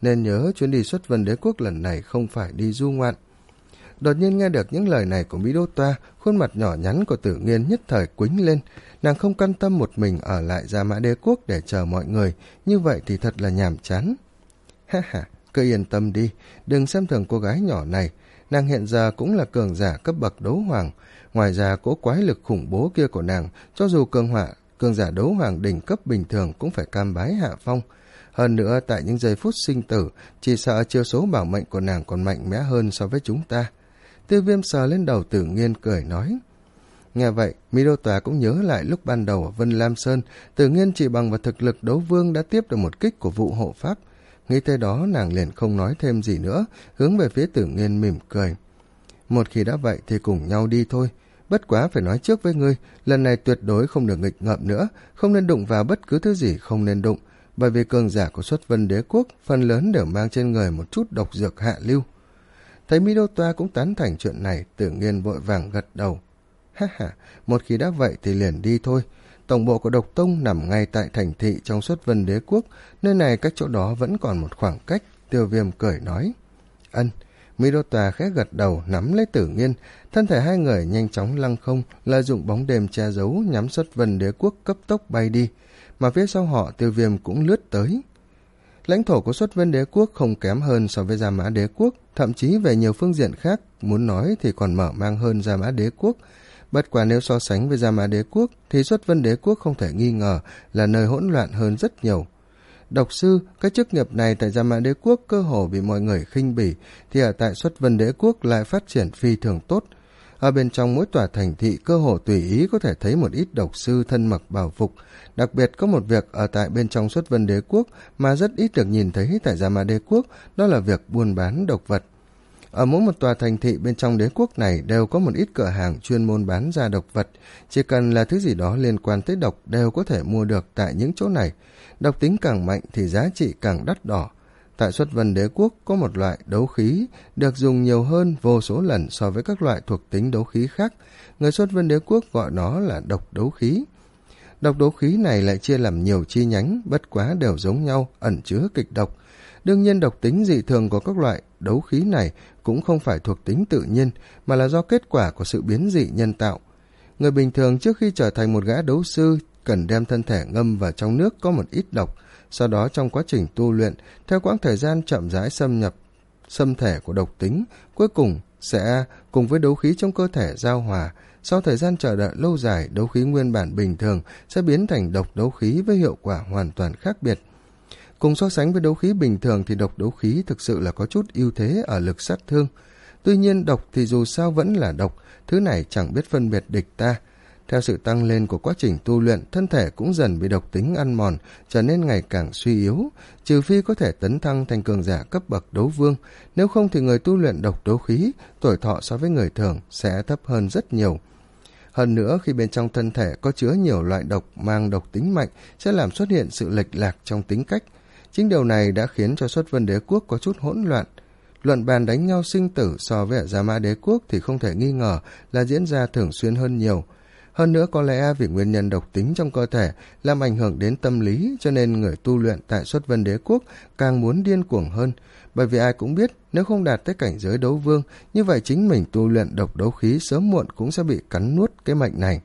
nên nhớ chuyến đi xuất vân đế quốc lần này không phải đi du ngoạn. Đột nhiên nghe được những lời này của Mỹ Đô Toa, khuôn mặt nhỏ nhắn của Tử Nghiên nhất thời quĩnh lên. Nàng không căn tâm một mình ở lại Gia Mã Đế quốc để chờ mọi người, như vậy thì thật là nhàm chán. Ha ha, cứ yên tâm đi, đừng xem thường cô gái nhỏ này. Nàng hiện giờ cũng là cường giả cấp bậc đấu hoàng. Ngoài ra cỗ quái lực khủng bố kia của nàng, cho dù cường họa, cường giả đấu hoàng đỉnh cấp bình thường cũng phải cam bái hạ phong. Hơn nữa, tại những giây phút sinh tử, chỉ sợ chiêu số bảo mệnh của nàng còn mạnh mẽ hơn so với chúng ta. Tiêu Viêm sờ lên đầu Tử Nghiên cười nói. Nghe vậy, Mỹ Đô Tòa cũng nhớ lại lúc ban đầu ở Vân Lam Sơn, Tử Nghiên chỉ bằng vào thực lực đấu vương đã tiếp được một kích của vụ hộ pháp. Nghĩ tới đó, nàng liền không nói thêm gì nữa, hướng về phía Tử Nghiên mỉm cười. Một khi đã vậy thì cùng nhau đi thôi. Bất quá phải nói trước với ngươi, lần này tuyệt đối không được nghịch ngợm nữa, không nên đụng vào bất cứ thứ gì không nên đụng, bởi vì cường giả của Xuất Vân Đế quốc phần lớn đều mang trên người một chút độc dược hạ lưu. Thấy Mỹ Đô Toa cũng tán thành chuyện này, Tử Nghiên vội vàng gật đầu. Ha ha, một khi đã vậy thì liền đi thôi. Tổng bộ của Độc Tông nằm ngay tại thành thị trong Xuất Vân Đế quốc, nơi này cách chỗ đó vẫn còn một khoảng cách. Tiêu Viêm cười nói. Ân. Mỹ Đô Tòa khẽ gật đầu nắm lấy Tử Nghiên, thân thể hai người nhanh chóng lăng không, lợi dụng bóng đêm che giấu nhắm Xuất Vân Đế quốc cấp tốc bay đi, mà phía sau họ Tiêu Viêm cũng lướt tới. Lãnh thổ của Xuất Vân Đế quốc không kém hơn so với Gia Mã Đế quốc, thậm chí về nhiều phương diện khác, muốn nói thì còn mở mang hơn Gia Mã Đế quốc. Bất quả nếu so sánh với Gia Mã Đế quốc thì Xuất Vân Đế quốc không thể nghi ngờ là nơi hỗn loạn hơn rất nhiều. Độc sư, cái chức nghiệp này tại Gia Mã Đế quốc cơ hồ bị mọi người khinh bỉ, thì ở tại Xuất Vân Đế quốc lại phát triển phi thường tốt. Ở bên trong mỗi tòa thành thị cơ hồ tùy ý có thể thấy một ít độc sư thân mặc bào phục. Đặc biệt có một việc ở tại bên trong Xuất Vân Đế quốc mà rất ít được nhìn thấy tại Gia Mã Đế quốc, đó là việc buôn bán độc vật. Ở mỗi một tòa thành thị bên trong đế quốc này đều có một ít cửa hàng chuyên môn bán ra độc vật, chỉ cần là thứ gì đó liên quan tới độc đều có thể mua được tại những chỗ này. Độc tính càng mạnh thì giá trị càng đắt đỏ. Tại Xuất Vân Đế quốc có một loại đấu khí được dùng nhiều hơn vô số lần so với các loại thuộc tính đấu khí khác. Người Xuất Vân Đế quốc gọi nó là độc đấu khí. Độc đấu khí này lại chia làm nhiều chi nhánh, bất quá đều giống nhau, ẩn chứa kịch độc. Đương nhiên độc tính dị thường của các loại đấu khí này cũng không phải thuộc tính tự nhiên, mà là do kết quả của sự biến dị nhân tạo. Người bình thường trước khi trở thành một gã đấu sư cần đem thân thể ngâm vào trong nước có một ít độc, sau đó trong quá trình tu luyện, theo quãng thời gian chậm rãi xâm nhập xâm thể của độc tính, cuối cùng sẽ cùng với đấu khí trong cơ thể giao hòa. Sau thời gian chờ đợi lâu dài, đấu khí nguyên bản bình thường sẽ biến thành độc đấu khí với hiệu quả hoàn toàn khác biệt. Cùng so sánh với đấu khí bình thường thì độc đấu khí thực sự là có chút ưu thế ở lực sát thương. Tuy nhiên độc thì dù sao vẫn là độc, thứ này chẳng biết phân biệt địch ta. Theo sự tăng lên của quá trình tu luyện, thân thể cũng dần bị độc tính ăn mòn, trở nên ngày càng suy yếu, trừ phi có thể tấn thăng thành cường giả cấp bậc đấu vương, nếu không thì người tu luyện độc đấu khí, tuổi thọ so với người thường sẽ thấp hơn rất nhiều. Hơn nữa, khi bên trong thân thể có chứa nhiều loại độc mang độc tính mạnh sẽ làm xuất hiện sự lệch lạc trong tính cách. Chính điều này đã khiến cho Xuất Vân Đế quốc có chút hỗn loạn. Luận bàn đánh nhau sinh tử so với ở Gia Mã Đế quốc thì không thể nghi ngờ là diễn ra thường xuyên hơn nhiều. Hơn nữa có lẽ vì nguyên nhân độc tính trong cơ thể làm ảnh hưởng đến tâm lý, cho nên người tu luyện tại Xuất Vân Đế quốc càng muốn điên cuồng hơn. Bởi vì ai cũng biết nếu không đạt tới cảnh giới đấu vương, như vậy chính mình tu luyện độc đấu khí sớm muộn cũng sẽ bị cắn nuốt cái mệnh này.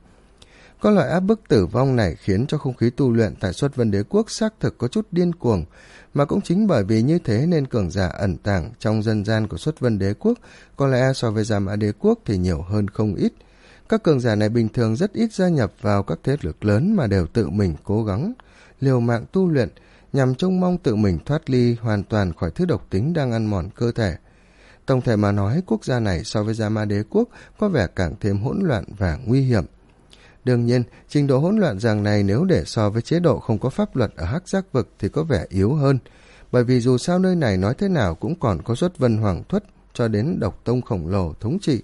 Có loại áp bức tử vong này khiến cho không khí tu luyện tại Xuất Vân Đế quốc xác thực có chút điên cuồng, mà cũng chính bởi vì như thế nên cường giả ẩn tàng trong dân gian của Xuất Vân Đế quốc có lẽ so với Gia Mã Đế quốc thì nhiều hơn không ít. Các cường giả này bình thường rất ít gia nhập vào các thế lực lớn mà đều tự mình cố gắng liều mạng tu luyện nhằm trông mong tự mình thoát ly hoàn toàn khỏi thứ độc tính đang ăn mòn cơ thể. Tổng thể mà nói, quốc gia này so với Gia Mã Đế quốc có vẻ càng thêm hỗn loạn và nguy hiểm. Đương nhiên, trình độ hỗn loạn rằng này nếu để so với chế độ không có pháp luật ở Hắc Giác vực thì có vẻ yếu hơn, bởi vì dù sao nơi này nói thế nào cũng còn có Xuất Vân Hoàng Thuất cho đến Độc Tông khổng lồ thống trị.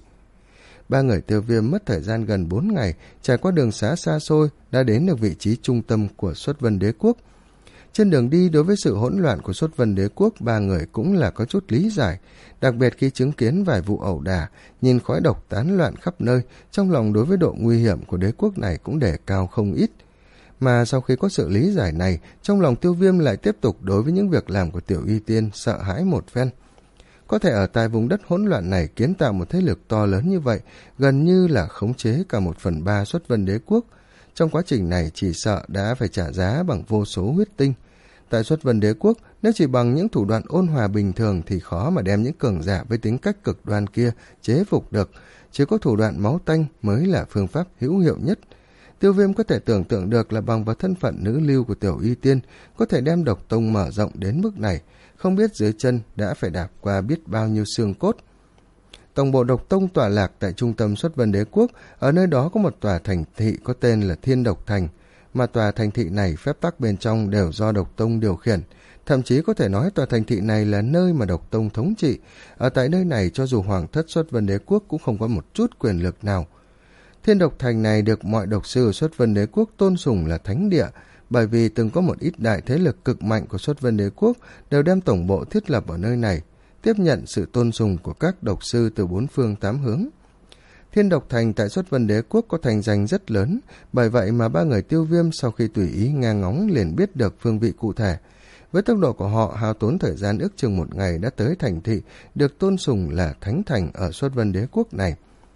Ba người Tiêu Viêm mất thời gian gần bốn ngày, trải qua đường xá xa xôi, đã đến được vị trí trung tâm của Xuất Vân Đế quốc. Trên đường đi, đối với sự hỗn loạn của Xuất Vân Đế quốc, ba người cũng là có chút lý giải, đặc biệt khi chứng kiến vài vụ ẩu đả, nhìn khói độc tán loạn khắp nơi, trong lòng đối với độ nguy hiểm của đế quốc này cũng đề cao không ít. Mà sau khi có sự lý giải này, trong lòng Tiêu Viêm lại tiếp tục đối với những việc làm của Tiểu Y Tiên sợ hãi một phen. Có thể ở tại vùng đất hỗn loạn này kiến tạo một thế lực to lớn như vậy, gần như là khống chế cả một phần ba Xuất Vân Đế quốc. Trong quá trình này chỉ sợ đã phải trả giá bằng vô số huyết tinh. Tại Xuất Vân Đế quốc, nếu chỉ bằng những thủ đoạn ôn hòa bình thường thì khó mà đem những cường giả với tính cách cực đoan kia chế phục được. Chỉ có thủ đoạn máu tanh mới là phương pháp hữu hiệu nhất. Tiêu Viêm có thể tưởng tượng được là bằng vào thân phận nữ lưu của Tiểu Y Tiên có thể đem độc tông mở rộng đến mức này, không biết dưới chân đã phải đạp qua biết bao nhiêu xương cốt. Tổng bộ độc tông tọa lạc tại trung tâm Xuất Vân Đế quốc, ở nơi đó có một tòa thành thị có tên là Thiên Độc Thành, mà tòa thành thị này phép tắc bên trong đều do độc tông điều khiển. Thậm chí có thể nói tòa thành thị này là nơi mà độc tông thống trị. Ở tại nơi này cho dù hoàng thất Xuất Vân Đế quốc cũng không có một chút quyền lực nào. Thiên Độc Thành này được mọi độc sư Xuất Vân Đế quốc tôn sùng là thánh địa, bởi vì từng có một ít đại thế lực cực mạnh của Xuất Vân Đế quốc đều đem tổng bộ thiết lập ở nơi này, tiếp nhận sự tôn sùng của các độc sư từ bốn phương tám hướng. Thiên Độc Thành tại Xuất Vân Đế quốc có thành danh rất lớn, bởi vậy mà ba người Tiêu Viêm sau khi tùy ý nghe ngóng liền biết được phương vị cụ thể. Với tốc độ của họ hao tốn thời gian ước chừng một ngày đã tới thành thị được tôn sùng là Thánh Thành ở Xuất Vân Đế quốc này.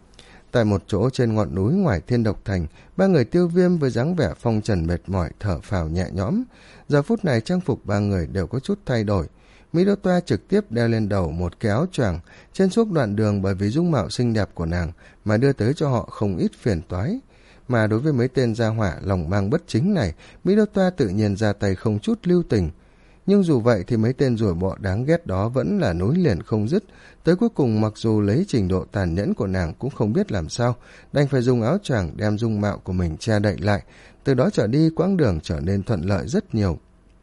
Tại một chỗ trên ngọn núi ngoài Thiên Độc Thành, ba người Tiêu Viêm với dáng vẻ phong trần mệt mỏi thở phào nhẹ nhõm. Giờ phút này trang phục ba người đều có chút thay đổi. Mỹ Đô Toa trực tiếp đeo lên đầu một cái áo choàng, trên suốt đoạn đường bởi vì dung mạo xinh đẹp của nàng mà đưa tới cho họ không ít phiền toái. Mà đối với mấy tên gia hỏa lòng mang bất chính này, Mỹ Đô Toa tự nhiên ra tay không chút lưu tình. Nhưng dù vậy thì mấy tên rủa bọ đáng ghét đó vẫn là nối liền không dứt. Tới cuối cùng mặc dù lấy trình độ tàn nhẫn của nàng cũng không biết làm sao, đành phải dùng áo choàng đem dung mạo của mình che đậy lại. Từ đó trở đi quãng đường trở nên thuận lợi rất nhiều.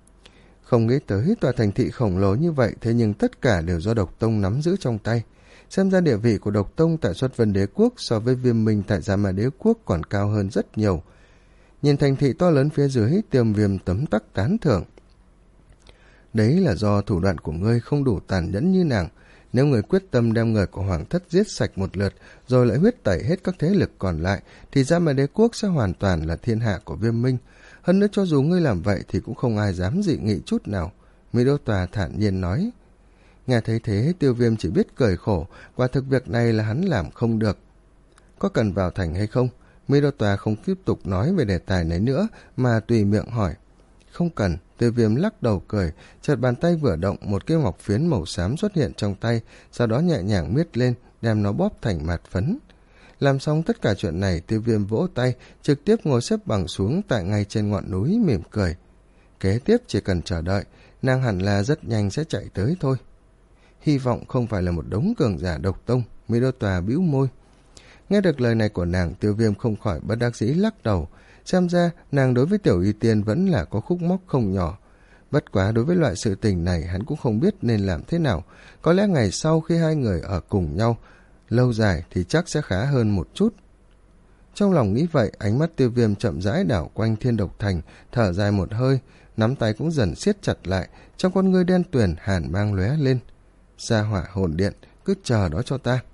Không nghĩ tới tòa thành thị khổng lồ như vậy, thế nhưng tất cả đều do độc tông nắm giữ trong tay. Xem ra địa vị của độc tông tại Xuất Vân Đế quốc so với Viêm Minh tại Gia Ma Đế quốc còn cao hơn rất nhiều. Nhìn thành thị to lớn phía dưới, Tiêm Viêm tấm tắc tán thưởng. Đấy là do thủ đoạn của ngươi không đủ tàn nhẫn như nàng. Nếu người quyết tâm đem người của hoàng thất giết sạch một lượt, rồi lại huyết tẩy hết các thế lực còn lại, thì Gia Ma Đế quốc sẽ hoàn toàn là thiên hạ của Viêm Minh. Hơn nữa cho dù ngươi làm vậy thì cũng không ai dám dị nghị chút nào. Mỹ Đô Tòa thản nhiên nói. Nghe thấy thế, Tiêu Viêm chỉ biết cười khổ, quả thực việc này là hắn làm không được. Có cần vào thành hay không? Mỹ Đô Tòa không tiếp tục nói về đề tài này nữa, mà tùy miệng hỏi. Không cần. Tiêu Viêm lắc đầu cười, chợt bàn tay vừa động, một cái ngọc phiến màu xám xuất hiện trong tay, sau đó nhẹ nhàng miết lên, đem nó bóp thành mạt phấn. Làm xong tất cả chuyện này, Tiêu Viêm vỗ tay, trực tiếp ngồi xếp bằng xuống tại ngay trên ngọn núi mỉm cười. Kế tiếp chỉ cần chờ đợi, nàng hẳn là rất nhanh sẽ chạy tới thôi. Hy vọng không phải là một đống cường giả độc tông. Mỹ Đô Tòa bĩu môi. Nghe được lời này của nàng, Tiêu Viêm không khỏi bất đắc dĩ lắc đầu. Xem ra nàng đối với Tiểu Y Tiên vẫn là có khúc mắc không nhỏ. Bất quá đối với loại sự tình này hắn cũng không biết nên làm thế nào. Có lẽ ngày sau khi hai người ở cùng nhau lâu dài thì chắc sẽ khá hơn một chút. Trong lòng nghĩ vậy, ánh mắt Tiêu Viêm chậm rãi đảo quanh Thiên Độc Thành, thở dài một hơi, nắm tay cũng dần siết chặt lại, trong con ngươi đen tuyền hàn mang lóe lên. Sa hỏa hồn điện, cứ chờ đó cho ta.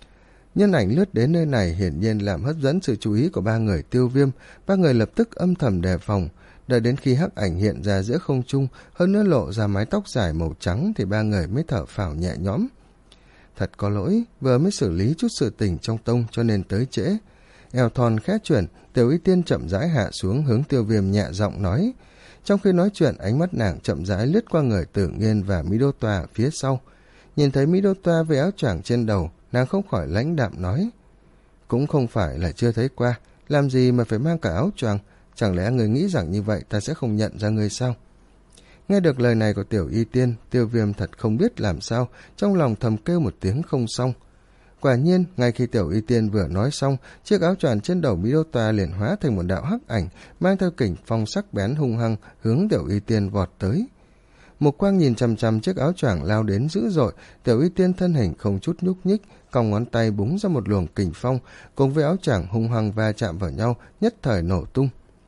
Nhân ảnh lướt đến nơi này hiển nhiên làm hấp dẫn sự chú ý của ba người Tiêu Viêm. Ba người lập tức âm thầm đề phòng. Đợi đến khi hắc ảnh hiện ra giữa không trung, hơn nữa lộ ra mái tóc dài màu trắng, thì ba người mới thở phào nhẹ nhõm. Thật có lỗi, vừa mới xử lý chút sự tình trong tông cho nên tới trễ. Eo thon khẽ chuyển, Tiểu Y Tiên chậm rãi hạ xuống hướng Tiêu Viêm nhẹ giọng nói. Trong khi nói chuyện, ánh mắt nàng chậm rãi lướt qua người Tử Nghiên và Mỹ Đô Tòa phía sau. Nhìn thấy Mỹ Đô Tòa với áo choàng trên đầu, nàng không khỏi lãnh đạm nói. Cũng không phải là chưa thấy qua, làm gì mà phải mang cả áo choàng, chẳng lẽ người nghĩ rằng như vậy ta sẽ không nhận ra người sao? Nghe được lời này của Tiểu Y Tiên, Tiêu Viêm thật không biết làm sao, trong lòng thầm kêu một tiếng không xong. Quả nhiên, ngay khi Tiểu Y Tiên vừa nói xong, chiếc áo choàng trên đầu Mỹ Đô Tòa liền hóa thành một đạo hắc ảnh, mang theo kình phong sắc bén hung hăng hướng Tiểu Y Tiên vọt tới. Mục quang nhìn chằm chằm chiếc áo choàng lao đến dữ dội, Tiểu Y Tiên thân hình không chút nhúc nhích, cong ngón tay búng ra một luồng kình phong, cùng với áo choàng hung hăng va chạm vào nhau, nhất thời nổ tung.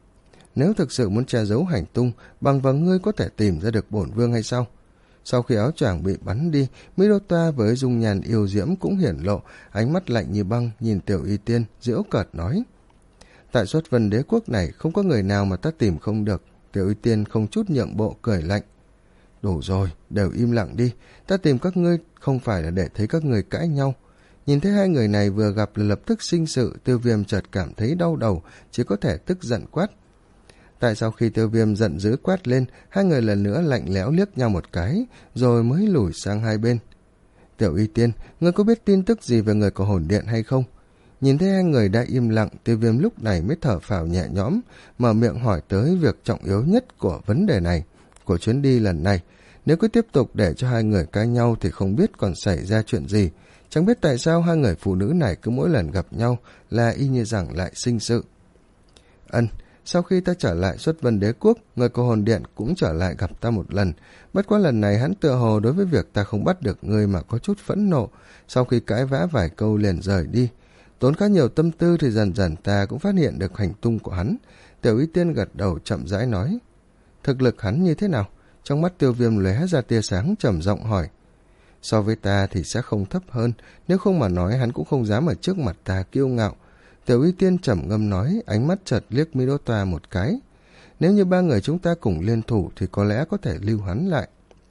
Nếu thực sự muốn che giấu hành tung, bằng vào ngươi có thể tìm ra được bổn vương hay sao? Sau khi áo choàng bị bắn đi, Mỹ Đô Toa với dung nhan yêu diễm cũng hiển lộ, ánh mắt lạnh như băng nhìn Tiểu Y Tiên, giễu cợt nói. Tại Xuất Vân Đế quốc này không có người nào mà ta tìm không được. Tiểu Y Tiên không chút nhượng bộ cười lạnh. Đủ rồi, đều im lặng đi, ta tìm các ngươi không phải là để thấy các ngươi cãi nhau. Nhìn thấy hai người này vừa gặp là lập tức sinh sự, Tiêu Viêm chợt cảm thấy đau đầu, chỉ có thể tức giận quát. Tại sau khi Tiêu Viêm giận dữ quát lên, hai người lần nữa lạnh lẽo liếc nhau một cái, rồi mới lùi sang hai bên. Tiểu Y Tiên, ngươi có biết tin tức gì về người của hồn điện hay không? Nhìn thấy hai người đã im lặng, Tiêu Viêm lúc này mới thở phào nhẹ nhõm, mở miệng hỏi tới việc trọng yếu nhất của vấn đề này, của chuyến đi lần này. Nếu cứ tiếp tục để cho hai người cãi nhau thì không biết còn xảy ra chuyện gì. Chẳng biết tại sao hai người phụ nữ này cứ mỗi lần gặp nhau là y như rằng lại sinh sự. Ân, sau khi ta trở lại Xuất Vân Đế quốc, người của hồn điện cũng trở lại gặp ta một lần. Bất quá lần này hắn tựa hồ đối với việc ta không bắt được ngươi mà có chút phẫn nộ. Sau khi cãi vã vài câu liền rời đi. Tốn khá nhiều tâm tư thì dần dần ta cũng phát hiện được hành tung của hắn. Tiểu Y Tiên gật đầu chậm rãi nói. Thực lực hắn như thế nào? Trong mắt Tiêu Viêm lóe ra tia sáng trầm giọng hỏi. So với ta thì sẽ không thấp hơn, nếu không mà nói hắn cũng không dám ở trước mặt ta kiêu ngạo. Tiểu Y Tiên trầm ngâm nói, ánh mắt chợt liếc Mi Đỗ Toa một cái. Nếu như ba người chúng ta cùng liên thủ thì có lẽ có thể lưu hắn lại.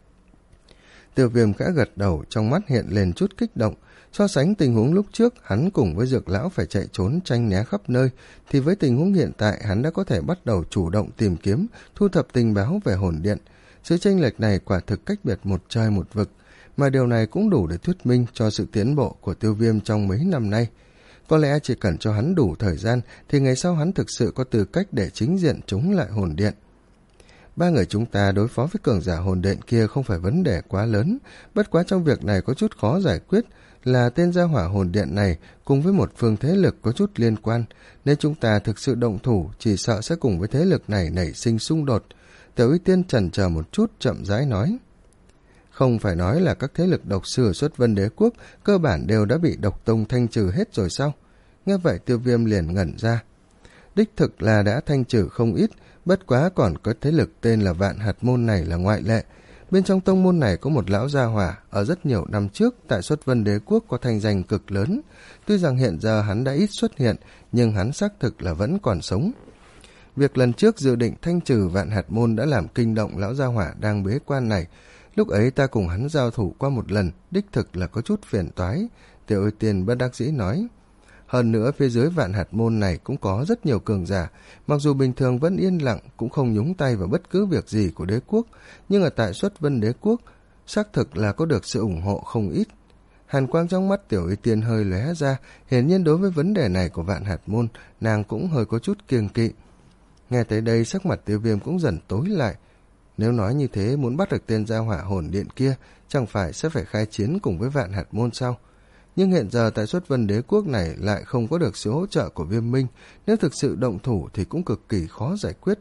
Tiêu Viêm khẽ gật đầu, trong mắt hiện lên chút kích động. So sánh tình huống lúc trước hắn cùng với Dược Lão phải chạy trốn tranh né khắp nơi, thì với tình huống hiện tại hắn đã có thể bắt đầu chủ động tìm kiếm, thu thập tình báo về hồn điện. Sự chênh lệch này quả thực cách biệt một trời một vực, mà điều này cũng đủ để thuyết minh cho sự tiến bộ của Tiêu Viêm trong mấy năm nay. Có lẽ chỉ cần cho hắn đủ thời gian thì ngày sau hắn thực sự có tư cách để chính diện chống lại hồn điện. Ba người chúng ta đối phó với cường giả hồn điện kia không phải vấn đề quá lớn, bất quá trong việc này có chút khó giải quyết là tên gia hỏa hồn điện này cùng với một phương thế lực có chút liên quan, nên chúng ta thực sự động thủ chỉ sợ sẽ cùng với thế lực này nảy sinh xung đột. Tiểu Y Tiên chần chờ một chút chậm rãi nói. Không phải nói là các thế lực độc sư ở Xuất Vân Đế quốc cơ bản đều đã bị độc tông thanh trừ hết rồi sao? Nghe vậy Tiêu Viêm liền ngẩn ra. Đích thực là đã thanh trừ không ít, bất quá còn có thế lực tên là Vạn Hạt Môn này là ngoại lệ. Bên trong tông môn này có một lão gia hỏa, ở rất nhiều năm trước tại Xuất Vân Đế quốc có thanh danh cực lớn. Tuy rằng hiện giờ hắn đã ít xuất hiện, nhưng hắn xác thực là vẫn còn sống. Việc lần trước dự định thanh trừ Vạn Hạt Môn đã làm kinh động lão gia hỏa đang bế quan này. Lúc ấy ta cùng hắn giao thủ qua một lần, đích thực là có chút phiền toái. Tiểu Y Tiên bất đắc dĩ nói. Hơn nữa phía dưới Vạn Hạt Môn này cũng có rất nhiều cường giả, mặc dù bình thường vẫn yên lặng, cũng không nhúng tay vào bất cứ việc gì của đế quốc, nhưng ở tại Xuất Vân Đế quốc, xác thực là có được sự ủng hộ không ít. Hàn quang trong mắt Tiểu Y Tiên hơi lóe ra, hiển nhiên đối với vấn đề này của Vạn Hạt Môn, nàng cũng hơi có chút kiêng kỵ. Nghe tới đây sắc mặt Tiêu Viêm cũng dần tối lại. Nếu nói như thế muốn bắt được tên gia hỏa hồn điện kia, chẳng phải sẽ phải khai chiến cùng với Vạn Hạt Môn sao? Nhưng hiện giờ tại Xuất Vân Đế quốc này lại không có được sự hỗ trợ của Viêm Minh, nếu thực sự động thủ thì cũng cực kỳ khó giải quyết.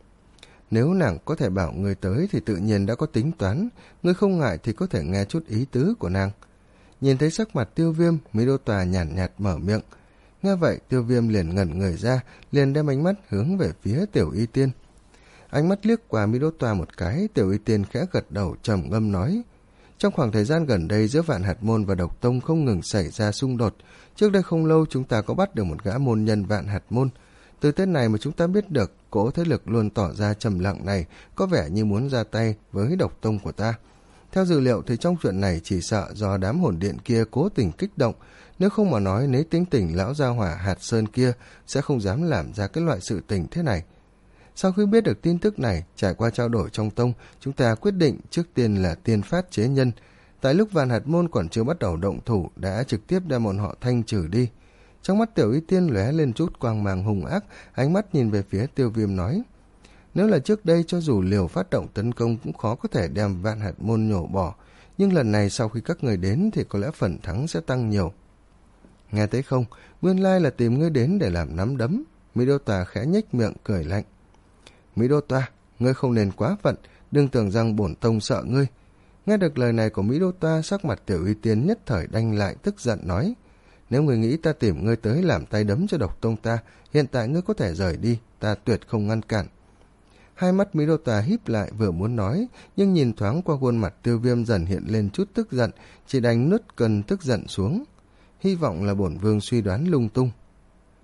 Nếu nàng có thể bảo người tới thì tự nhiên đã có tính toán, người không ngại thì có thể nghe chút ý tứ của nàng. Nhìn thấy sắc mặt Tiêu Viêm, Mi Đỗ Toa nhàn nhạt, nhạt mở miệng. Nghe vậy Tiêu Viêm liền ngẩn người ra, liền đem ánh mắt hướng về phía Tiểu Y Tiên. Ánh mắt liếc qua Mi Đỗ Toa một cái, Tiểu Y Tiên khẽ gật đầu trầm ngâm nói. Trong khoảng thời gian gần đây giữa Vạn Hạt Môn và Độc Tông không ngừng xảy ra xung đột. Trước đây không lâu chúng ta có bắt được một gã môn nhân Vạn Hạt Môn. Từ tên này mà chúng ta biết được cỗ thế lực luôn tỏ ra trầm lặng này có vẻ như muốn ra tay với Độc Tông của ta. Theo dữ liệu thì trong chuyện này chỉ sợ do đám hồn điện kia cố tình kích động, nếu không mà nói nếu tính tình lão gia hỏa Hạt Sơn kia sẽ không dám làm ra cái loại sự tình thế này. Sau khi biết được tin tức này, trải qua trao đổi trong tông, chúng ta quyết định trước tiên là tiên phát chế nhân. Tại lúc Vạn Hạt Môn còn chưa bắt đầu động thủ, đã trực tiếp đem bọn họ thanh trừ đi. Trong mắt Tiểu Y Tiên lóe lên chút quang mang hung ác, ánh mắt nhìn về phía Tiêu Viêm nói. Nếu là trước đây cho dù liều phát động tấn công cũng khó có thể đem Vạn Hạt Môn nhổ bỏ, nhưng lần này sau khi các người đến thì có lẽ phần thắng sẽ tăng nhiều. Nghe thấy không, nguyên lai là tìm ngươi đến để làm nắm đấm. Mi Đỗ Toa khẽ nhếch miệng cười lạnh. Mi Đỗ Toa, ngươi không nên quá phận, đừng tưởng rằng bổn tông sợ ngươi. Nghe được lời này của Mi Đỗ Toa, sắc mặt Tiểu Y Tiên nhất thời đanh lại tức giận nói. Nếu ngươi nghĩ ta tìm ngươi tới làm tay đấm cho Độc Tông ta, hiện tại ngươi có thể rời đi, ta tuyệt không ngăn cản. Hai mắt Mi Đỗ Toa híp lại vừa muốn nói, nhưng nhìn thoáng qua khuôn mặt Tiêu Viêm dần hiện lên chút tức giận, chỉ đành nuốt cơn tức giận xuống. Hy vọng là bổn vương suy đoán lung tung.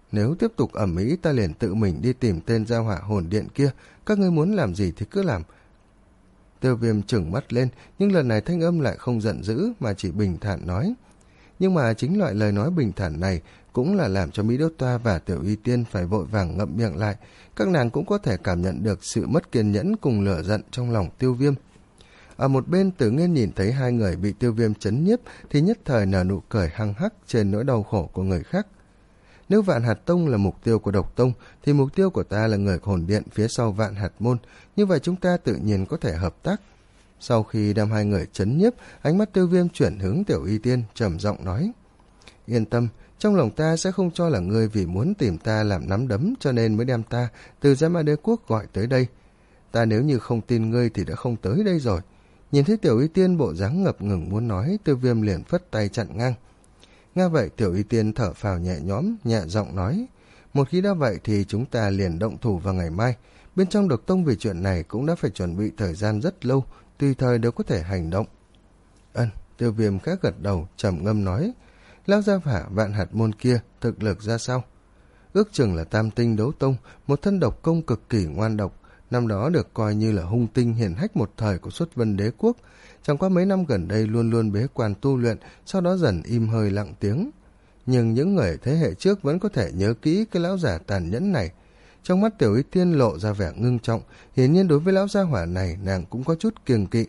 Nếu tiếp tục ầm ĩ ta liền tự mình đi tìm tên gia hỏa hồn điện kia, các ngươi muốn làm gì thì cứ làm. Tiêu Viêm trừng mắt lên, nhưng lần này thanh âm lại không giận dữ mà chỉ bình thản nói. Nhưng mà chính loại lời nói bình thản này cũng là làm cho Mỹ Đốt Toa và Tiểu Y Tiên phải vội vàng ngậm miệng lại. Các nàng cũng có thể cảm nhận được sự mất kiên nhẫn cùng lửa giận trong lòng Tiêu Viêm. Ở một bên Tử Nghiên nhìn thấy hai người bị Tiêu Viêm chấn nhiếp thì nhất thời nở nụ cười hăng hắc trên nỗi đau khổ của người khác. Nếu Vạn Hạt Tông là mục tiêu của Độc Tông thì mục tiêu của ta là người hồn điện phía sau Vạn Hạt Môn, như vậy chúng ta tự nhiên có thể hợp tác. Sau khi đem hai người chấn nhiếp, ánh mắt Tiêu Viêm chuyển hướng Tiểu Y Tiên, trầm giọng nói: Yên tâm, trong lòng ta sẽ không cho là ngươi vì muốn tìm ta làm nắm đấm cho nên mới đem ta từ Gia Ma Đế Quốc gọi tới đây. Ta nếu như không tin ngươi thì đã không tới đây rồi. Nhìn thấy Tiểu Y Tiên bộ dáng ngập ngừng muốn nói, Tiêu Viêm liền phất tay chặn ngang. Nghe vậy Tiểu Y Tiên thở phào nhẹ nhõm, nhẹ giọng nói: Một khi đã vậy thì chúng ta liền động thủ vào ngày mai. Bên trong Độc Tông vì chuyện này cũng đã phải chuẩn bị thời gian rất lâu, tùy thời đều có thể hành động. Ân, Tiêu Viêm khẽ gật đầu, trầm ngâm nói: Lão gia hỏa Vạn Hạt Môn kia thực lực ra sao? Ước chừng là tam tinh đấu tông, một thân độc công cực kỳ ngoan độc, năm đó được coi như là hung tinh hiển hách một thời của Xuất Vân Đế Quốc. Chẳng qua mấy năm gần đây luôn luôn bế quan tu luyện, sau đó dần im hơi lặng tiếng. Nhưng những người thế hệ trước vẫn có thể nhớ kỹ cái lão giả tàn nhẫn này. Trong mắt Tiểu Y Tiên lộ ra vẻ ngưng trọng, hiển nhiên đối với lão gia hỏa này nàng cũng có chút kiêng kỵ.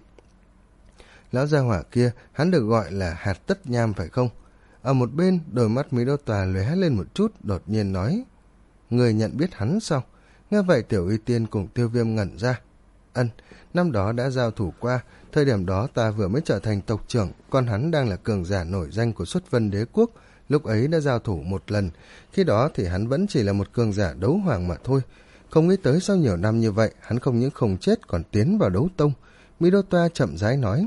Lão gia hỏa kia, hắn được gọi là Hạt Tất Nham phải không? Ở một bên, đôi mắt Mỹ Đốt Tòa lóe lên một chút, đột nhiên nói: Người nhận biết hắn sao? Nghe vậy Tiểu Y Tiên cùng Tiêu Viêm ngẩn ra. Ân, năm đó đã giao thủ qua, thời điểm đó ta vừa mới trở thành tộc trưởng, còn hắn đang là cường giả nổi danh của Xuất Vân Đế Quốc, lúc ấy đã giao thủ một lần, khi đó thì hắn vẫn chỉ là một cường giả đấu hoàng mà thôi. Không nghĩ tới sau nhiều năm như vậy, hắn không những không chết còn tiến vào đấu tông. Mỹ Đô Toa chậm rãi nói: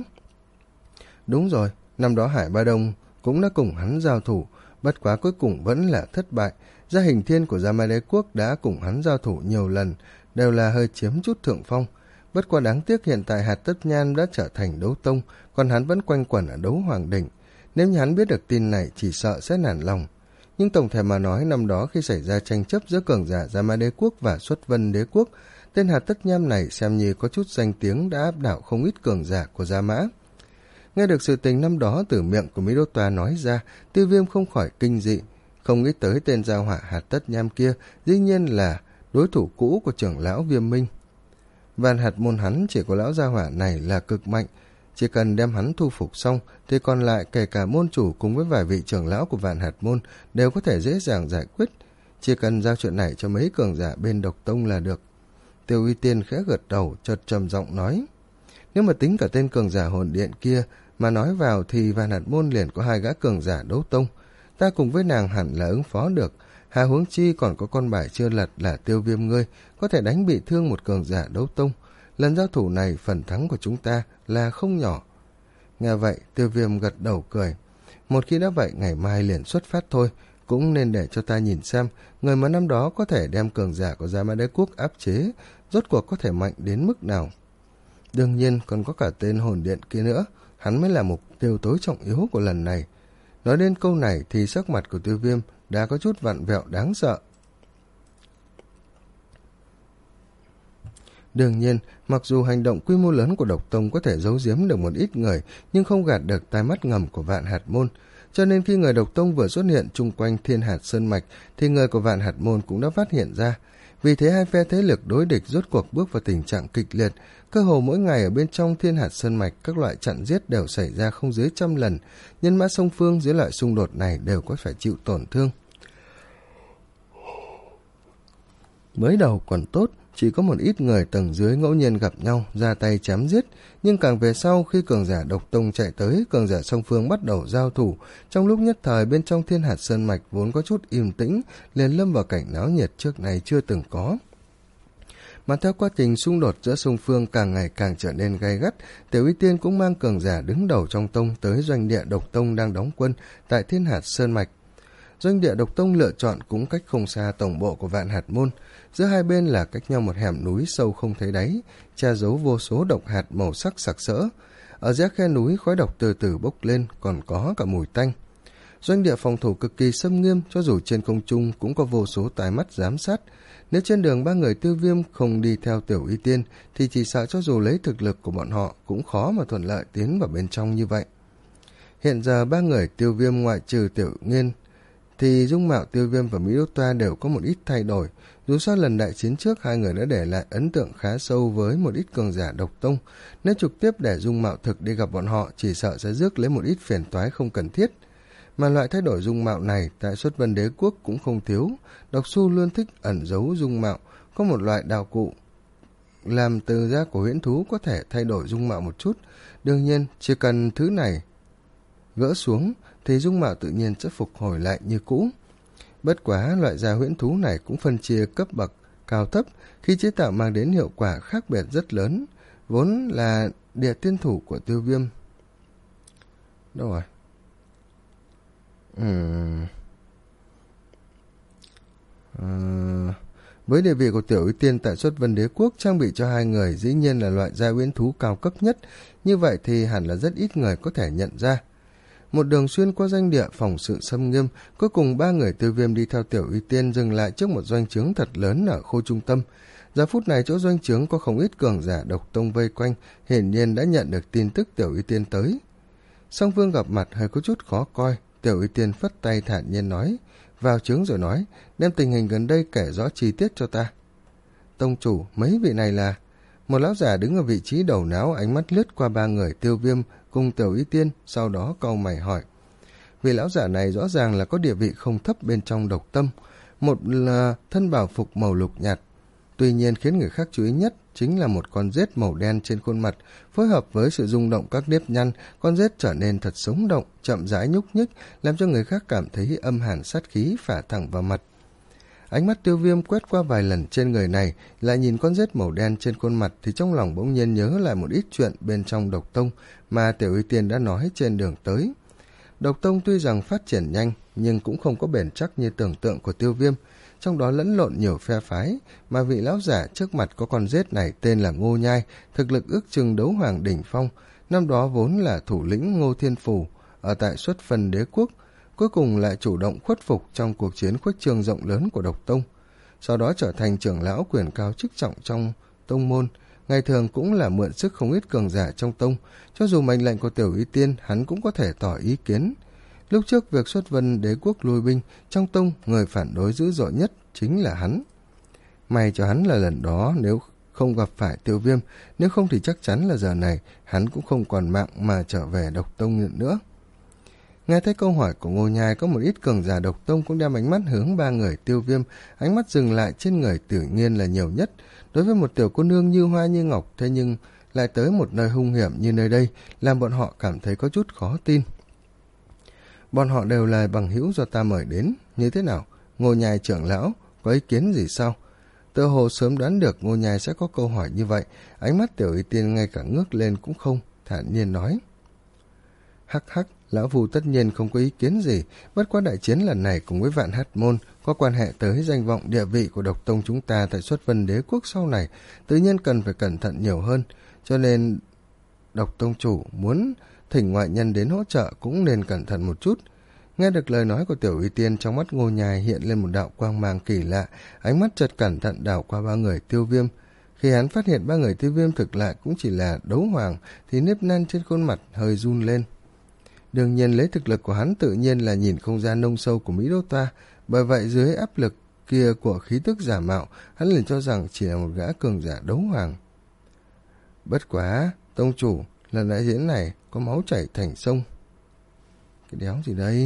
Đúng rồi, năm đó Hải Ba Đông cũng đã cùng hắn giao thủ, bất quá cuối cùng vẫn là thất bại. Gia Hình Thiên của Gia Ma Đế Quốc đã cùng hắn giao thủ nhiều lần, đều là hơi chiếm chút thượng phong. Bất quá đáng tiếc hiện tại Hạt Tất Nhan đã trở thành đấu tông, còn hắn vẫn quanh quẩn ở đấu hoàng đỉnh. Nếu như hắn biết được tin này chỉ sợ sẽ nản lòng. Nhưng tổng thể mà nói, năm đó khi xảy ra tranh chấp giữa cường giả Gia Ma Đế Quốc và Xuất Vân Đế Quốc, tên Hạt Tất Nham này xem như có chút danh tiếng đã áp đảo không ít cường giả của Gia Mã. Nghe được sự tình năm đó từ miệng của Mỹ Đô Toa nói ra, Tiêu Viêm không khỏi kinh dị, không nghĩ tới tên gia hỏa Hạt Tất Nham kia dĩ nhiên là đối thủ cũ của trưởng lão Viêm Minh. Vạn Hạt Môn hắn chỉ có lão gia hỏa này là cực mạnh, chỉ cần đem hắn thu phục xong thì còn lại kể cả môn chủ cùng với vài vị trưởng lão của Vạn Hạt Môn đều có thể dễ dàng giải quyết, chỉ cần giao chuyện này cho mấy cường giả bên Độc Tông là được. Tiêu Y Tiên khẽ gật đầu, chợt trầm giọng nói: Nếu mà tính cả tên cường giả hồn điện kia mà nói vào thì Vạn Hạt Môn liền có hai gã cường giả đấu tông, ta cùng với nàng hẳn là ứng phó được. Hà huống chi còn có con bài chưa lật là Tiêu Viêm ngươi có thể đánh bị thương một cường giả đấu tông. Lần giao thủ này phần thắng của chúng ta là không nhỏ. Nghe vậy Tiêu Viêm gật đầu cười: Một khi đã vậy ngày mai liền xuất phát thôi, cũng nên để cho ta nhìn xem người mà năm đó có thể đem cường giả của Gia Ma Đế Quốc áp chế rốt cuộc có thể mạnh đến mức nào. Đương nhiên còn có cả tên hồn điện kia nữa, hắn mới là mục tiêu tối trọng yếu của lần này. Nói đến câu này thì sắc mặt của Tiêu Viêm đã có chút vặn vẹo đáng sợ. Đương nhiên, mặc dù hành động quy mô lớn của Độc Tông có thể giấu giếm được một ít người, nhưng không gạt được tai mắt ngầm của Vạn Hạt Môn. Cho nên khi người Độc Tông vừa xuất hiện chung quanh Thiên Hạt Sơn Mạch, thì người của Vạn Hạt Môn cũng đã phát hiện ra. Vì thế hai phe thế lực đối địch rốt cuộc bước vào tình trạng kịch liệt. Cơ hồ mỗi ngày ở bên trong Thiên Hạt Sơn Mạch, các loại chặn giết đều xảy ra không dưới trăm lần. Nhân mã song phương dưới loại xung đột này đều có phải chịu tổn thương. Mới đầu còn tốt, chỉ có một ít người tầng dưới ngẫu nhiên gặp nhau, ra tay chém giết, nhưng càng về sau khi cường giả Độc Tông chạy tới, cường giả song phương bắt đầu giao thủ, trong lúc nhất thời bên trong Thiên Hạt Sơn Mạch vốn có chút im tĩnh, liền lâm vào cảnh náo nhiệt trước này chưa từng có. Mà theo quá trình xung đột giữa song phương càng ngày càng trở nên gay gắt, Tiểu Y Tiên cũng mang cường giả đứng đầu trong tông tới doanh địa Độc Tông đang đóng quân tại Thiên Hạt Sơn Mạch. Doanh địa Độc Tông lựa chọn cũng cách không xa tổng bộ của Vạn Hạt Môn, giữa hai bên là cách nhau một hẻm núi sâu không thấy đáy, che giấu vô số độc hạt màu sắc sặc sỡ. Ở giữa khe núi khói độc từ từ bốc lên, còn có cả mùi tanh. Doanh địa phòng thủ cực kỳ xâm nghiêm, cho dù trên không trung cũng có vô số tai mắt giám sát. Nếu trên đường ba người Tiêu Viêm không đi theo Tiểu Y Tiên thì chỉ sợ cho dù lấy thực lực của bọn họ cũng khó mà thuận lợi tiến vào bên trong như vậy. Hiện giờ ba người Tiêu Viêm ngoại trừ Tiểu Nghiên thì dung mạo Tiêu Viêm và Mỹ Đô Toa đều có một ít thay đổi. Dù sao lần đại chiến trước hai người đã để lại ấn tượng khá sâu với một ít cường giả độc tông, nếu trực tiếp để dung mạo thực đi gặp bọn họ chỉ sợ sẽ rước lấy một ít phiền toái không cần thiết. Mà loại thay đổi dung mạo này tại Xuất Vân Đế Quốc cũng không thiếu. Độc Xu luôn thích ẩn giấu dung mạo, có một loại đạo cụ làm từ da của huyễn thú có thể thay đổi dung mạo một chút. Đương nhiên chỉ cần thứ này gỡ xuống thì dung mạo tự nhiên sẽ phục hồi lại như cũ. Bất quá loại da huyễn thú này cũng phân chia cấp bậc cao thấp, khi chế tạo mang đến hiệu quả khác biệt rất lớn. Vốn là địa tiên thủ của Tiêu Viêm. Đâu rồi? Uhm. À, với địa vị của Tiểu Y Tiên tại Xuất Vân Đế Quốc, trang bị cho hai người dĩ nhiên là loại da huyễn thú cao cấp nhất, như vậy thì hẳn là rất ít người có thể nhận ra. Một đường xuyên qua doanh địa phòng sự xâm nghiêm, cuối cùng ba người Tiêu Viêm đi theo Tiểu Y Tiên dừng lại trước một doanh trướng thật lớn ở khu trung tâm. Giờ phút này chỗ doanh trướng có không ít cường giả độc tông vây quanh, hiển nhiên đã nhận được tin tức Tiểu Y Tiên tới. Song phương gặp mặt hơi có chút khó coi. Tiểu Y Tiên phất tay thản nhiên nói, vào trướng rồi nói, đem tình hình gần đây kể rõ chi tiết cho ta. Tông chủ, mấy vị này là... Một lão giả đứng ở vị trí đầu não, ánh mắt lướt qua ba người Tiêu Viêm cùng Tiểu Y Tiên, sau đó cau mày hỏi. Vị lão giả này rõ ràng là có địa vị không thấp bên trong độc tâm, một là thân bảo phục màu lục nhạt. Tuy nhiên khiến người khác chú ý nhất chính là một con rết màu đen trên khuôn mặt, phối hợp với sự rung động các nếp nhăn, con rết trở nên thật sống động, chậm rãi nhúc nhích, làm cho người khác cảm thấy âm hàn sát khí phả thẳng vào mặt. Ánh mắt Tiêu Viêm quét qua vài lần trên người này, lại nhìn con rết màu đen trên khuôn mặt thì trong lòng bỗng nhiên nhớ lại một ít chuyện bên trong độc tông mà Tiểu Y Tiên đã nói trên đường tới. Độc tông tuy rằng phát triển nhanh, nhưng cũng không có bền chắc như tưởng tượng của Tiêu Viêm, trong đó lẫn lộn nhiều phe phái, mà vị lão giả trước mặt có con rết này tên là Ngô Nhai, thực lực ước chừng đấu hoàng đỉnh phong, năm đó vốn là thủ lĩnh Ngô Thiên Phù ở tại Xuất Vân Đế Quốc, cuối cùng lại chủ động khuất phục trong cuộc chiến khuếch trương rộng lớn của độc tông, sau đó trở thành trưởng lão quyền cao chức trọng trong tông môn, ngày thường cũng là mượn sức không ít cường giả trong tông, cho dù mệnh lệnh của Tiểu Y Tiên hắn cũng có thể tỏ ý kiến. Lúc trước việc Xuất Vân Đế Quốc lui binh, trong tông người phản đối dữ dội nhất chính là hắn. May cho hắn là lần đó nếu không gặp phải Tiêu Viêm, nếu không thì chắc chắn là giờ này hắn cũng không còn mạng mà trở về độc tông nữa. Nghe thấy câu hỏi của Ngô Nhai, có một ít cường giả độc tông cũng đem ánh mắt hướng ba người Tiêu Viêm, ánh mắt dừng lại trên người Tiểu Nghiên là nhiều nhất. Đối với một tiểu cô nương như hoa như ngọc, thế nhưng lại tới một nơi hung hiểm như nơi đây, làm bọn họ cảm thấy có chút khó tin. Bọn họ đều là bằng hữu do ta mời đến, như thế nào? Ngô Nhai trưởng lão, có ý kiến gì sao? Tựa hồ sớm đoán được Ngô Nhai sẽ có câu hỏi như vậy, ánh mắt Tiểu Y Tiên ngay cả ngước lên cũng không, thản nhiên nói. Hắc hắc, lão Phù tất nhiên không có ý kiến gì, bất quá đại chiến lần này cùng với Vạn Hạt Môn có quan hệ tới danh vọng địa vị của độc tông chúng ta tại Xuất Vân Đế Quốc sau này, tự nhiên cần phải cẩn thận nhiều hơn, cho nên độc tông chủ muốn thỉnh ngoại nhân đến hỗ trợ cũng nên cẩn thận một chút. Nghe được lời nói của Tiểu Y Tiên, trong mắt Ngô Nhai hiện lên một đạo quang mang kỳ lạ, ánh mắt chợt cẩn thận đảo qua ba người Tiêu Viêm. Khi hắn phát hiện ba người Tiêu Viêm thực lại cũng chỉ là đấu hoàng thì nếp nhăn trên khuôn mặt hơi run lên. Đương nhiên lấy thực lực của hắn tự nhiên là nhìn không ra nông sâu của Mỹ Đô Toa, bởi vậy dưới áp lực kia của khí tức giả mạo, hắn liền cho rằng chỉ là một gã cường giả đấu hoàng. Bất quá, tông chủ, lần đại chiến này có máu chảy thành sông. Cái đéo gì đây?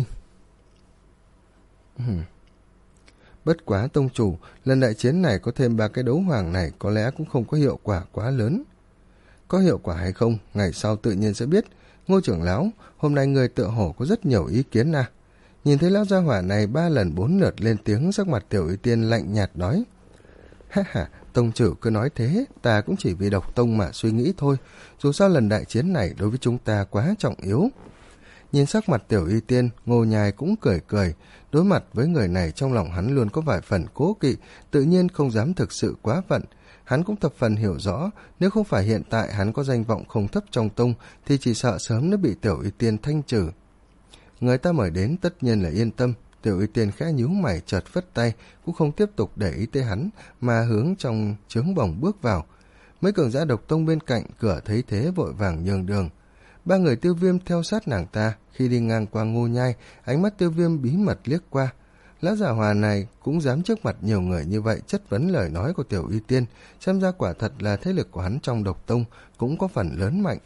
Hmm. Bất quá tông chủ, lần đại chiến này có thêm ba cái đấu hoàng này có lẽ cũng không có hiệu quả quá lớn. Có hiệu quả hay không, ngày sau tự nhiên sẽ biết. Ngô trưởng lão, hôm nay người tựa hổ có rất nhiều ý kiến à. Nhìn thấy lão gia hỏa này ba lần bốn lượt lên tiếng, sắc mặt Tiểu Y Tiên lạnh nhạt nói. Ha ha, tông chủ cứ nói thế, ta cũng chỉ vì độc tông mà suy nghĩ thôi, dù sao lần đại chiến này đối với chúng ta quá trọng yếu. Nhìn sắc mặt Tiểu Y Tiên, Ngô Nhai cũng cười cười, đối mặt với người này trong lòng hắn luôn có vài phần cố kỵ, tự nhiên không dám thực sự quá phận. Hắn cũng thập phần hiểu rõ, nếu không phải hiện tại hắn có danh vọng không thấp trong tông thì chỉ sợ sớm đã bị Tiểu Y Tiên thanh trừ. Người ta mời đến tất nhiên là yên tâm. Tiểu Y Tiên khẽ nhíu mày chợt phất tay, cũng không tiếp tục để ý tới hắn, mà hướng trong trướng bồng bước vào. Mấy cường giả độc tông bên cạnh cửa thấy thế vội vàng nhường đường. Ba người Tiêu Viêm theo sát nàng ta, khi đi ngang qua Ngô Nhai, ánh mắt Tiêu Viêm bí mật liếc qua. Lão già hòa này cũng dám trước mặt nhiều người như vậy chất vấn lời nói của Tiểu Y Tiên, xem ra quả thật là thế lực của hắn trong độc tông cũng có phần lớn mạnh.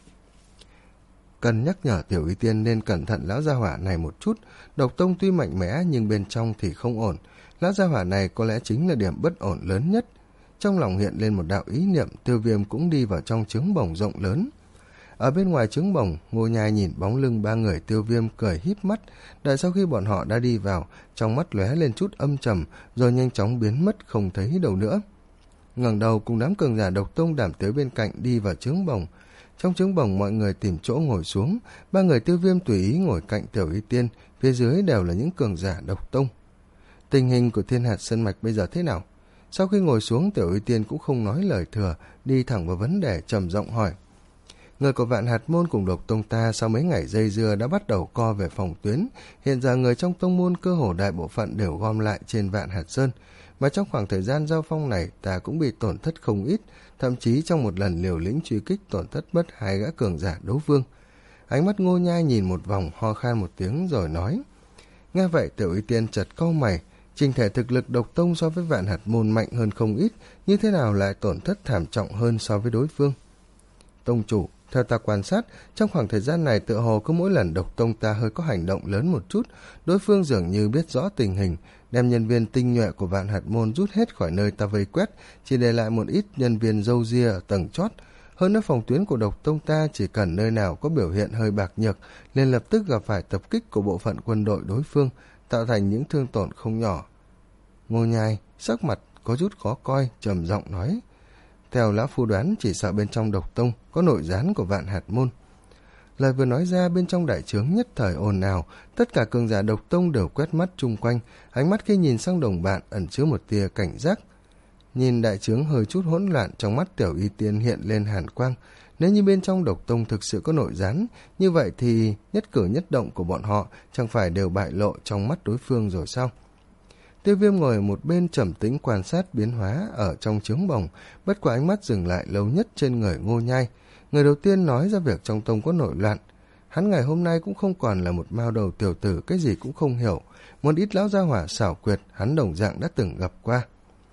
Cần nhắc nhở Tiểu Y Tiên nên cẩn thận lão gia hỏa này một chút. Độc tông tuy mạnh mẽ nhưng bên trong thì không ổn. Lão gia hỏa này có lẽ chính là điểm bất ổn lớn nhất. Trong lòng hiện lên một đạo ý niệm, Tiêu Viêm cũng đi vào trong trướng bồng rộng lớn. Ở bên ngoài trướng bồng, Ngô Nhai nhìn bóng lưng ba người Tiêu Viêm cười híp mắt. Đợi sau khi bọn họ đã đi vào, trong mắt lóe lên chút âm trầm, rồi nhanh chóng biến mất không thấy đâu nữa. Ngẩng đầu cùng đám cường giả độc tông đảm tới bên cạnh đi vào trướng bồng. Trong trướng bồng mọi người tìm chỗ ngồi xuống, ba người Tiêu Viêm tùy ý ngồi cạnh Tiểu Y Tiên, phía dưới đều là những cường giả độc tông. Tình hình của Thiên Hạt Sơn Mạch bây giờ thế nào? Sau khi ngồi xuống, Tiểu Y Tiên cũng không nói lời thừa, đi thẳng vào vấn đề trầm giọng hỏi. Người của Vạn Hạt Môn cùng độc tông ta sau mấy ngày dây dưa đã bắt đầu co về phòng tuyến. Hiện giờ người trong tông môn cơ hồ đại bộ phận đều gom lại trên Vạn Hạt Sơn. Mà trong khoảng thời gian giao phong này ta cũng bị tổn thất không ít, thậm chí trong một lần liều lĩnh truy kích tổn thất mất hai gã cường giả đấu vương. Ánh mắt Ngô Nhai nhìn một vòng, ho khan một tiếng rồi nói. Nghe vậy Tiểu Y Tiên chợt cau mày, trình thể thực lực độc tông so với Vạn Hạt Môn mạnh hơn không ít, như thế nào lại tổn thất thảm trọng hơn so với đối phương? Tông chủ, theo ta quan sát, trong khoảng thời gian này tựa hồ có mỗi lần độc tông ta hơi có hành động lớn một chút, đối phương dường như biết rõ tình hình, đem nhân viên tinh nhuệ của Vạn Hạt Môn rút hết khỏi nơi ta vây quét, chỉ để lại một ít nhân viên râu ria ở tầng chót. Hơn nữa phòng tuyến của độc tông ta chỉ cần nơi nào có biểu hiện hơi bạc nhược, liền lập tức gặp phải tập kích của bộ phận quân đội đối phương, tạo thành những thương tổn không nhỏ. Ngô Nhai sắc mặt có chút khó coi, trầm giọng nói. Theo lão phu đoán, chỉ sợ bên trong độc tông có nội gián của Vạn Hạt Môn. Lời vừa nói ra, bên trong đại trướng nhất thời ồn ào, tất cả cường giả độc tông đều quét mắt chung quanh, ánh mắt khi nhìn sang đồng bạn ẩn chứa một tia cảnh giác. Nhìn đại trướng hơi chút hỗn loạn, trong mắt Tiểu Y Tiên hiện lên hàn quang. Nếu như bên trong độc tông thực sự có nội gián, như vậy thì nhất cử nhất động của bọn họ chẳng phải đều bại lộ trong mắt đối phương rồi sao? Tiêu Viêm ngồi ở một bên trầm tĩnh quan sát biến hóa ở trong trướng bồng, bất quá ánh mắt dừng lại lâu nhất trên người Ngô Nhai. Người đầu tiên nói ra việc trong tông có nổi loạn. Hắn ngày hôm nay cũng không còn là một mao đầu tiểu tử, cái gì cũng không hiểu. Một ít lão gia hỏa xảo quyệt hắn đồng dạng đã từng gặp qua.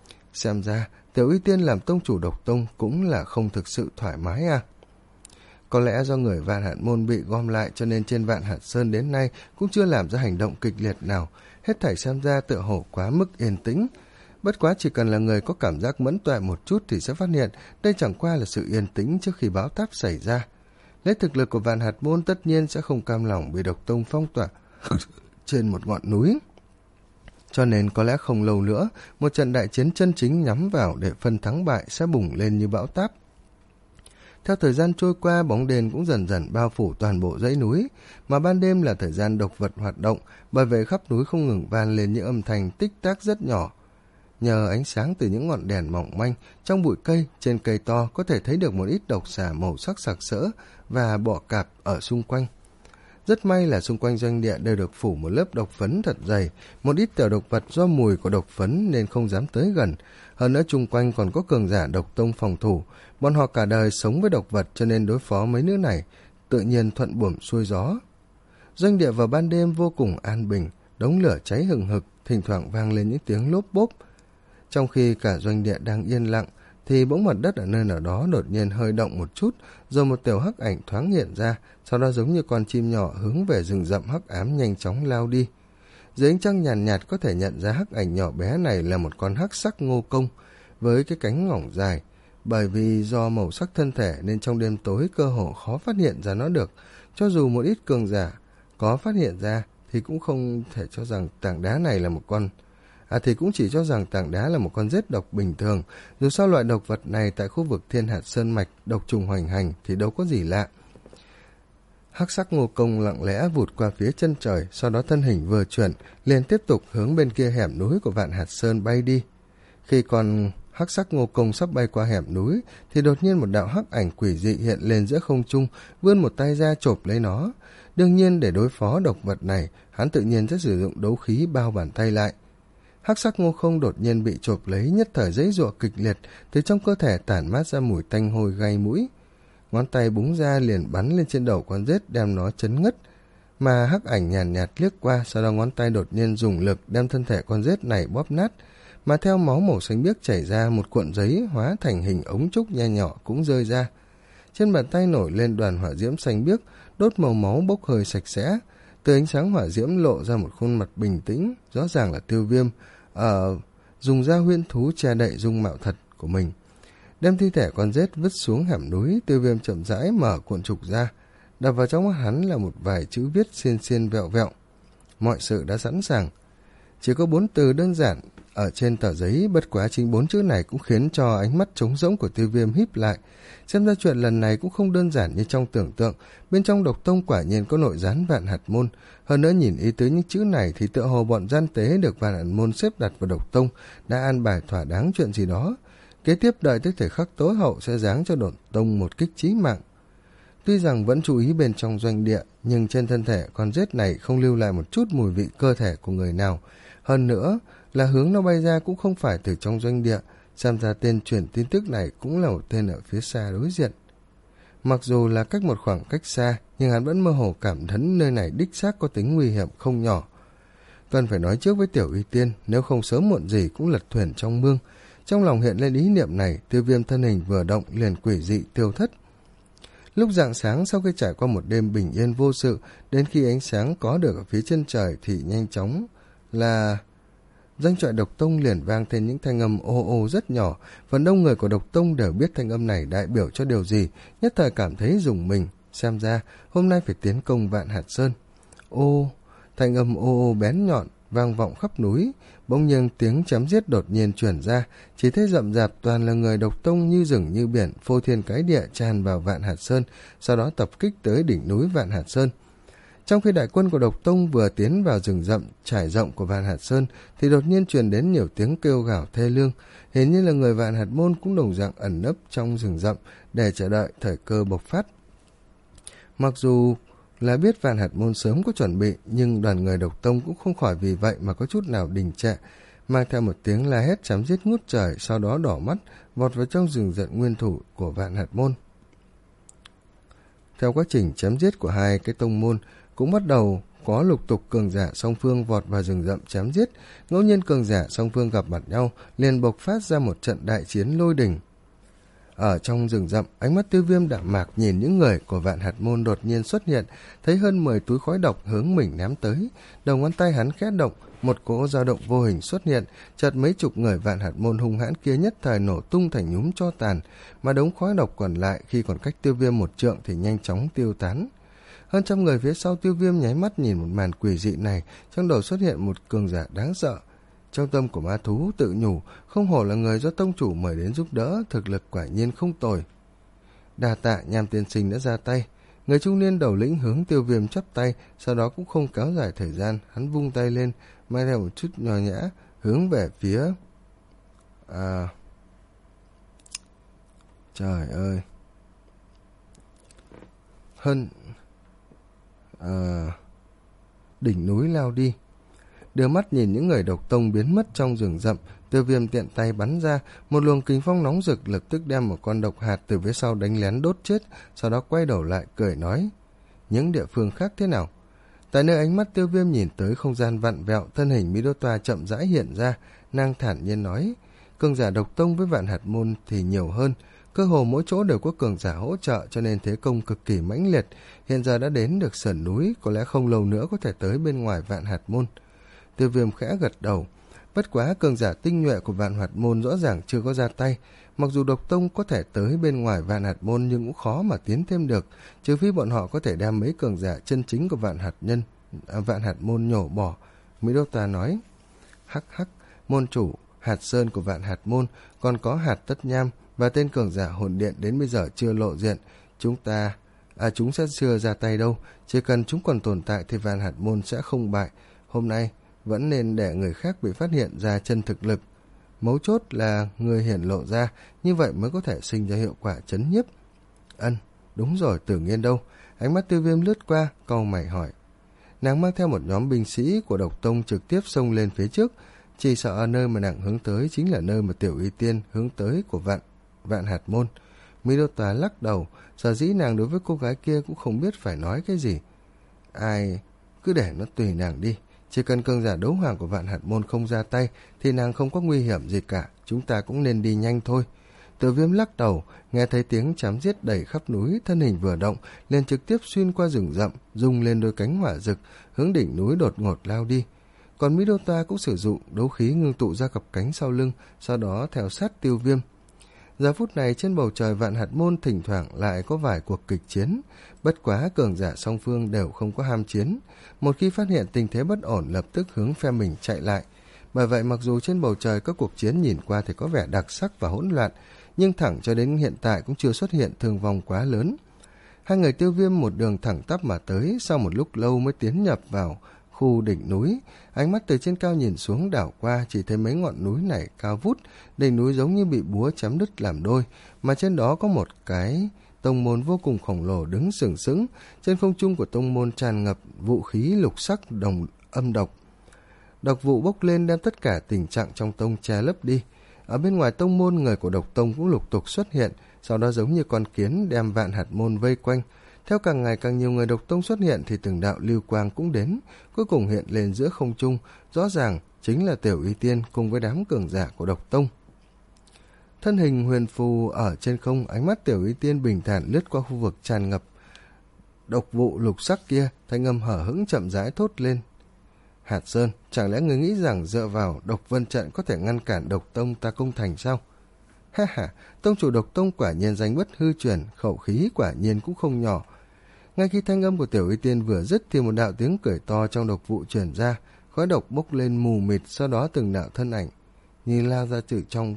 Xem ra, Tiểu Y Tiên làm tông chủ độc tông cũng là không thực sự thoải mái à. Có lẽ do người Vạn Hạt Môn bị gom lại cho nên trên Vạn Hạt Sơn đến nay cũng chưa làm ra hành động kịch liệt nào. Hết thảy xem ra tựa hồ quá mức yên tĩnh. Bất quá chỉ cần là người có cảm giác mẫn tuệ một chút thì sẽ phát hiện đây chẳng qua là sự yên tĩnh trước khi bão táp xảy ra. Lấy thực lực của Vạn Hạt Môn tất nhiên sẽ không cam lòng bị độc tông phong tỏa trên một ngọn núi. Cho nên có lẽ không lâu nữa, một trận đại chiến chân chính nhắm vào để phân thắng bại sẽ bùng lên như bão táp. Theo thời gian trôi qua, bóng đêm cũng dần dần bao phủ toàn bộ dãy núi, mà ban đêm là thời gian độc vật hoạt động, bởi vậy khắp núi không ngừng vang lên những âm thanh tích tắc rất nhỏ. Nhờ ánh sáng từ những ngọn đèn mỏng manh, trong bụi cây, trên cây to có thể thấy được một ít độc xà màu sắc sặc sỡ và bọ cạp ở xung quanh. Rất may là xung quanh doanh địa đều được phủ một lớp độc phấn thật dày, một ít tiểu độc vật do mùi của độc phấn nên không dám tới gần. Hơn nữa chung quanh còn có cường giả độc tông phòng thủ, bọn họ cả đời sống với độc vật cho nên đối phó mấy nữ này tự nhiên thuận buồm xuôi gió. Doanh địa vào ban đêm vô cùng an bình, đống lửa cháy hừng hực, thỉnh thoảng vang lên những tiếng lốp bốp. Trong khi cả doanh địa đang yên lặng, thì bỗng mặt đất ở nơi nào đó đột nhiên hơi động một chút, rồi một tiểu hắc ảnh thoáng hiện ra, sau đó giống như con chim nhỏ hướng về rừng rậm hắc ám nhanh chóng lao đi. Dưới ánh trăng nhàn nhạt, nhạt có thể nhận ra hắc ảnh nhỏ bé này là một con hắc sắc ngô công, với cái cánh ngỏng dài. Bởi vì do màu sắc thân thể nên trong đêm tối cơ hồ khó phát hiện ra nó được, cho dù một ít cường giả có phát hiện ra thì cũng không thể cho rằng tảng đá này là một con À thì cũng chỉ cho rằng tảng đá là một con rết độc bình thường, dù sao loại độc vật này tại khu vực Thiên Hạt Sơn Mạch độc trùng hoành hành thì đâu có gì lạ. Hắc sắc ngô công lặng lẽ vụt qua phía chân trời, sau đó thân hình vừa chuyển, liền tiếp tục hướng bên kia hẻm núi của Vạn Hạt Sơn bay đi. Khi còn hắc sắc ngô công sắp bay qua hẻm núi, thì đột nhiên một đạo hắc ảnh quỷ dị hiện lên giữa không trung, vươn một tay ra chộp lấy nó. Đương nhiên để đối phó độc vật này, hắn tự nhiên sẽ sử dụng đấu khí bao bàn tay lại. Hắc sắc Ngô Không đột nhiên bị chộp lấy, nhất thời giãy giụa kịch liệt, từ trong cơ thể tản mát ra mùi tanh hôi gây mũi. Ngón tay búng ra liền bắn lên trên đầu con rết đem nó chấn ngất, mà hắc ảnh nhàn nhạt, nhạt liếc qua, sau đó ngón tay đột nhiên dùng lực đem thân thể con rết này bóp nát, mà theo máu màu xanh biếc chảy ra, một cuộn giấy hóa thành hình ống trúc nho nhỏ cũng rơi ra. Trên bàn tay nổi lên đoàn hỏa diễm xanh biếc, đốt màu máu bốc hơi sạch sẽ. Từ ánh sáng hỏa diễm lộ ra một khuôn mặt bình tĩnh, rõ ràng là Tiêu Viêm ở uh, dùng da huyễn thú che đậy dung mạo thật của mình. Đem thi thể con rết vứt xuống hẻm núi, Tiêu Viêm chậm rãi mở cuộn trục ra, đập vào trong mắt hắn là một vài chữ viết xiên xiên vẹo vẹo. Mọi sự đã sẵn sàng. Chỉ có bốn từ đơn giản ở trên tờ giấy, bất quá chính bốn chữ này cũng khiến cho ánh mắt trống rỗng của Tiêu Viêm híp lại. Xem ra chuyện lần này cũng không đơn giản như trong tưởng tượng, bên trong độc tông quả nhiên có nội gián Vạn Hạt Môn. Hơn nữa nhìn ý tứ những chữ này thì tựa hồ bọn gian tế được Vạn Hạt Môn xếp đặt vào độc tông đã an bài thỏa đáng chuyện gì đó. Kế tiếp đợi tới thời khắc tối hậu sẽ giáng cho độc tông một kích chí mạng. Tuy rằng vẫn chú ý bên trong doanh địa, nhưng trên thân thể con rết này không lưu lại một chút mùi vị cơ thể của người nào. Hơn nữa là hướng nó bay ra cũng không phải từ trong doanh địa, xem ra tên truyền tin tức này cũng là một tên ở phía xa đối diện. Mặc dù là cách một khoảng cách xa, nhưng hắn vẫn mơ hồ cảm thấy nơi này đích xác có tính nguy hiểm không nhỏ. Cần phải nói trước với Tiểu Y Tiên, nếu không sớm muộn gì cũng lật thuyền trong mương. Trong lòng hiện lên ý niệm này, Tiêu Viêm thân hình vừa động liền quỷ dị tiêu thất. Lúc rạng sáng, sau khi trải qua một đêm bình yên vô sự, đến khi ánh sáng có được ở phía chân trời thì nhanh chóng là doanh trại độc tông liền vang thêm những thanh âm ô ô rất nhỏ. Phần đông người của độc tông đều biết thanh âm này đại biểu cho điều gì, nhất thời cảm thấy rùng mình. Xem ra hôm nay phải tiến công Vạn Hạt Sơn. Ô, thanh âm ô ô bén nhọn vang vọng khắp núi. Bỗng nhiên tiếng chém giết đột nhiên truyền ra, chỉ thấy rậm rạp toàn là người độc tông như rừng như biển, phô thiên cái địa tràn vào Vạn Hạt Sơn, sau đó tập kích tới đỉnh núi Vạn Hạt Sơn. Trong khi đại quân của độc tông vừa tiến vào rừng rậm trải rộng của Vạn Hạt Sơn thì đột nhiên truyền đến nhiều tiếng kêu gào thê lương, hiển nhiên là người Vạn Hạt Môn cũng đồng dạng ẩn nấp trong rừng rậm để chờ đợi thời cơ bộc phát. Mặc dù là biết Vạn Hạt Môn sớm có chuẩn bị, nhưng đoàn người độc tông cũng không khỏi vì vậy mà có chút nào đình trệ, mang theo một tiếng la hét chém giết ngút trời, sau đó đỏ mắt vọt vào trong rừng rậm nguyên thủ của Vạn Hạt Môn. Theo quá trình chém giết của hai cái tông môn cũng bắt đầu có lục tục cường giả song phương vọt vào rừng rậm chém giết. Ngẫu nhiên cường giả song phương gặp mặt nhau liền bộc phát ra một trận đại chiến lôi đình. Ở trong rừng rậm, ánh mắt Tiêu Viêm đạm mạc nhìn những người của Vạn Hạt Môn đột nhiên xuất hiện, thấy hơn mười túi khói độc hướng mình ném tới. Đầu ngón tay hắn khẽ động, một cỗ dao động vô hình xuất hiện, chợt mấy chục người Vạn Hạt Môn hung hãn kia nhất thời nổ tung thành nhúm tro tàn, mà đống khói độc còn lại khi còn cách Tiêu Viêm một trượng thì nhanh chóng tiêu tán. Hơn trăm người phía sau Tiêu Viêm nháy mắt nhìn một màn quỷ dị này, trong đầu xuất hiện một cường giả đáng sợ. Trong tâm của ma thú tự nhủ, không hổ là người do tông chủ mời đến giúp đỡ, thực lực quả nhiên không tồi. Đa tạ Nham tiên sinh đã ra tay. Người trung niên đầu lĩnh hướng Tiêu Viêm chắp tay, sau đó cũng không kéo dài thời gian, hắn vung tay lên, mang theo một chút nho nhã, hướng về phía... À... Trời ơi! Hơn... À... Đỉnh núi lao đi. Đưa mắt nhìn những người độc tông biến mất trong rừng rậm, Tiêu Viêm tiện tay bắn ra, một luồng kình phong nóng rực lập tức đem một con độc hạt từ phía sau đánh lén đốt chết, sau đó quay đầu lại cười nói: những địa phương khác thế nào? Tại nơi ánh mắt Tiêu Viêm nhìn tới, không gian vặn vẹo, thân hình Midota chậm rãi hiện ra, nàng thản nhiên nói: cường giả độc tông với Vạn Hạt Môn thì nhiều hơn, cơ hồ mỗi chỗ đều có cường giả hỗ trợ, cho nên thế công cực kỳ mãnh liệt. Hiện giờ đã đến được sườn núi, có lẽ không lâu nữa có thể tới bên ngoài Vạn Hạt Môn. Tiêu Viêm khẽ gật đầu. Bất quá cường giả tinh nhuệ của Vạn Hạt Môn rõ ràng chưa có ra tay. Mặc dù độc tông có thể tới bên ngoài Vạn Hạt Môn nhưng cũng khó mà tiến thêm được, trừ phi bọn họ có thể đem mấy cường giả chân chính của Vạn Hạt nhân à, Vạn Hạt Môn nhổ bỏ. Midota nói: hắc hắc, môn chủ Hạt Sơn của Vạn Hạt Môn còn có Hạt Tất Nham và tên cường giả hồn điện đến bây giờ chưa lộ diện. Chúng ta à chúng sẽ chưa ra tay đâu, chỉ cần chúng còn tồn tại thì Vạn Hạt Môn sẽ không bại. Hôm nay vẫn nên để người khác bị phát hiện ra chân thực lực. Mấu chốt là người hiển lộ ra, như vậy mới có thể sinh ra hiệu quả chấn nhiếp. Ân, đúng rồi, Tử Nghiên đâu? Ánh mắt Tiêu Viêm lướt qua, cau mày hỏi. Nàng mang theo một nhóm binh sĩ của độc tông trực tiếp xông lên phía trước, chỉ sợ nơi mà nàng hướng tới chính là nơi mà Tiểu Y Tiên hướng tới của vạn vạn hạt môn. Midota lắc đầu, sở dĩ nàng đối với cô gái kia cũng không biết phải nói cái gì. Ai, cứ để nó tùy nàng đi, chỉ cần cường giả đấu hoàng của vạn hạt môn không ra tay thì nàng không có nguy hiểm gì cả, chúng ta cũng nên đi nhanh thôi. Tiêu Viêm lắc đầu, nghe thấy tiếng chém giết đầy khắp núi, thân hình vừa động, liền trực tiếp xuyên qua rừng rậm, rung lên đôi cánh hỏa rực, hướng đỉnh núi đột ngột lao đi. Còn Midota cũng sử dụng đấu khí ngưng tụ ra cặp cánh sau lưng, sau đó theo sát Tiêu Viêm. Giờ phút này trên bầu trời vạn hạt môn thỉnh thoảng lại có vài cuộc kịch chiến, bất quá cường giả song phương đều không có ham chiến. Một khi phát hiện tình thế bất ổn lập tức hướng phe mình chạy lại. Bởi vậy mặc dù trên bầu trời các cuộc chiến nhìn qua thì có vẻ đặc sắc và hỗn loạn, nhưng thẳng cho đến hiện tại cũng chưa xuất hiện thương vong quá lớn. Hai người Tiêu Viêm một đường thẳng tắp mà tới, sau một lúc lâu mới tiến nhập vào khu đỉnh núi. Ánh mắt từ trên cao nhìn xuống đảo qua, chỉ thấy mấy ngọn núi này cao vút, đỉnh núi giống như bị búa chém đứt làm đôi, mà trên đó có một cái tông môn vô cùng khổng lồ đứng sừng sững. Trên không trung của tông môn tràn ngập vũ khí lục sắc đồng âm độc. Độc vụ bốc lên đem tất cả tình trạng trong tông che lấp đi. Ở bên ngoài tông môn, người của độc tông cũng lục tục xuất hiện, sau đó giống như con kiến đem vạn hạt môn vây quanh. Theo càng ngày càng nhiều người độc tông xuất hiện thì từng đạo lưu quang cũng đến, cuối cùng hiện lên giữa không trung, rõ ràng chính là Tiểu Y Tiên cùng với đám cường giả của độc tông. Thân hình huyền phù ở trên không, ánh mắt Tiểu Y Tiên bình thản lướt qua khu vực tràn ngập độc vụ lục sắc kia, thanh âm hở hững chậm rãi thốt lên. Hạt Sơn, chẳng lẽ người nghĩ rằng dựa vào độc vân trận có thể ngăn cản độc tông ta công thành sao? Ha ha, tông chủ độc tông quả nhiên danh bất hư truyền, khẩu khí quả nhiên cũng không nhỏ. Ngay khi thanh âm của Tiểu Y Tiên vừa dứt thì một đạo tiếng cười to trong độc vụ truyền ra, khói độc bốc lên mù mịt, sau đó từng đạo thân ảnh như lao ra từ trong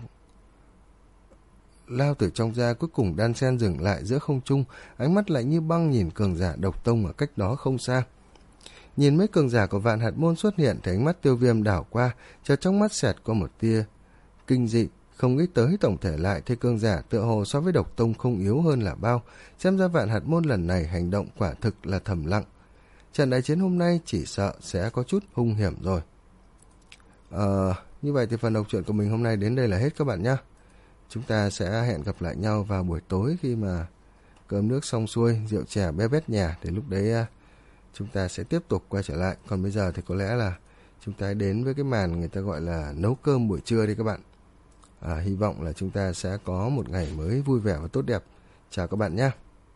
lao từ trong ra, cuối cùng đan sen dừng lại giữa không trung, ánh mắt lại như băng nhìn cường giả độc tông ở cách đó không xa. Nhìn mấy cường giả của vạn hạt môn xuất hiện thì ánh mắt Tiêu Viêm đảo qua, chợt trong mắt xẹt qua một tia kinh dị, không nghĩ tới tổng thể lại thì cường giả tựa hồ so với độc tông không yếu hơn là bao, xem ra vạn hạt môn lần này hành động quả thực là thầm lặng. Trận đại chiến hôm nay chỉ sợ sẽ có chút hung hiểm rồi. Ờ, như vậy thì phần đọc truyện của mình hôm nay đến đây là hết các bạn nhé. Chúng ta sẽ hẹn gặp lại nhau vào buổi tối khi mà cơm nước xong xuôi, rượu chè bé bét nhà, thì lúc đấy chúng ta sẽ tiếp tục quay trở lại. Còn bây giờ thì có lẽ là chúng ta đến với cái màn người ta gọi là nấu cơm buổi trưa đi các bạn. À, hy vọng là chúng ta sẽ có một ngày mới vui vẻ và tốt đẹp. Chào các bạn nhé.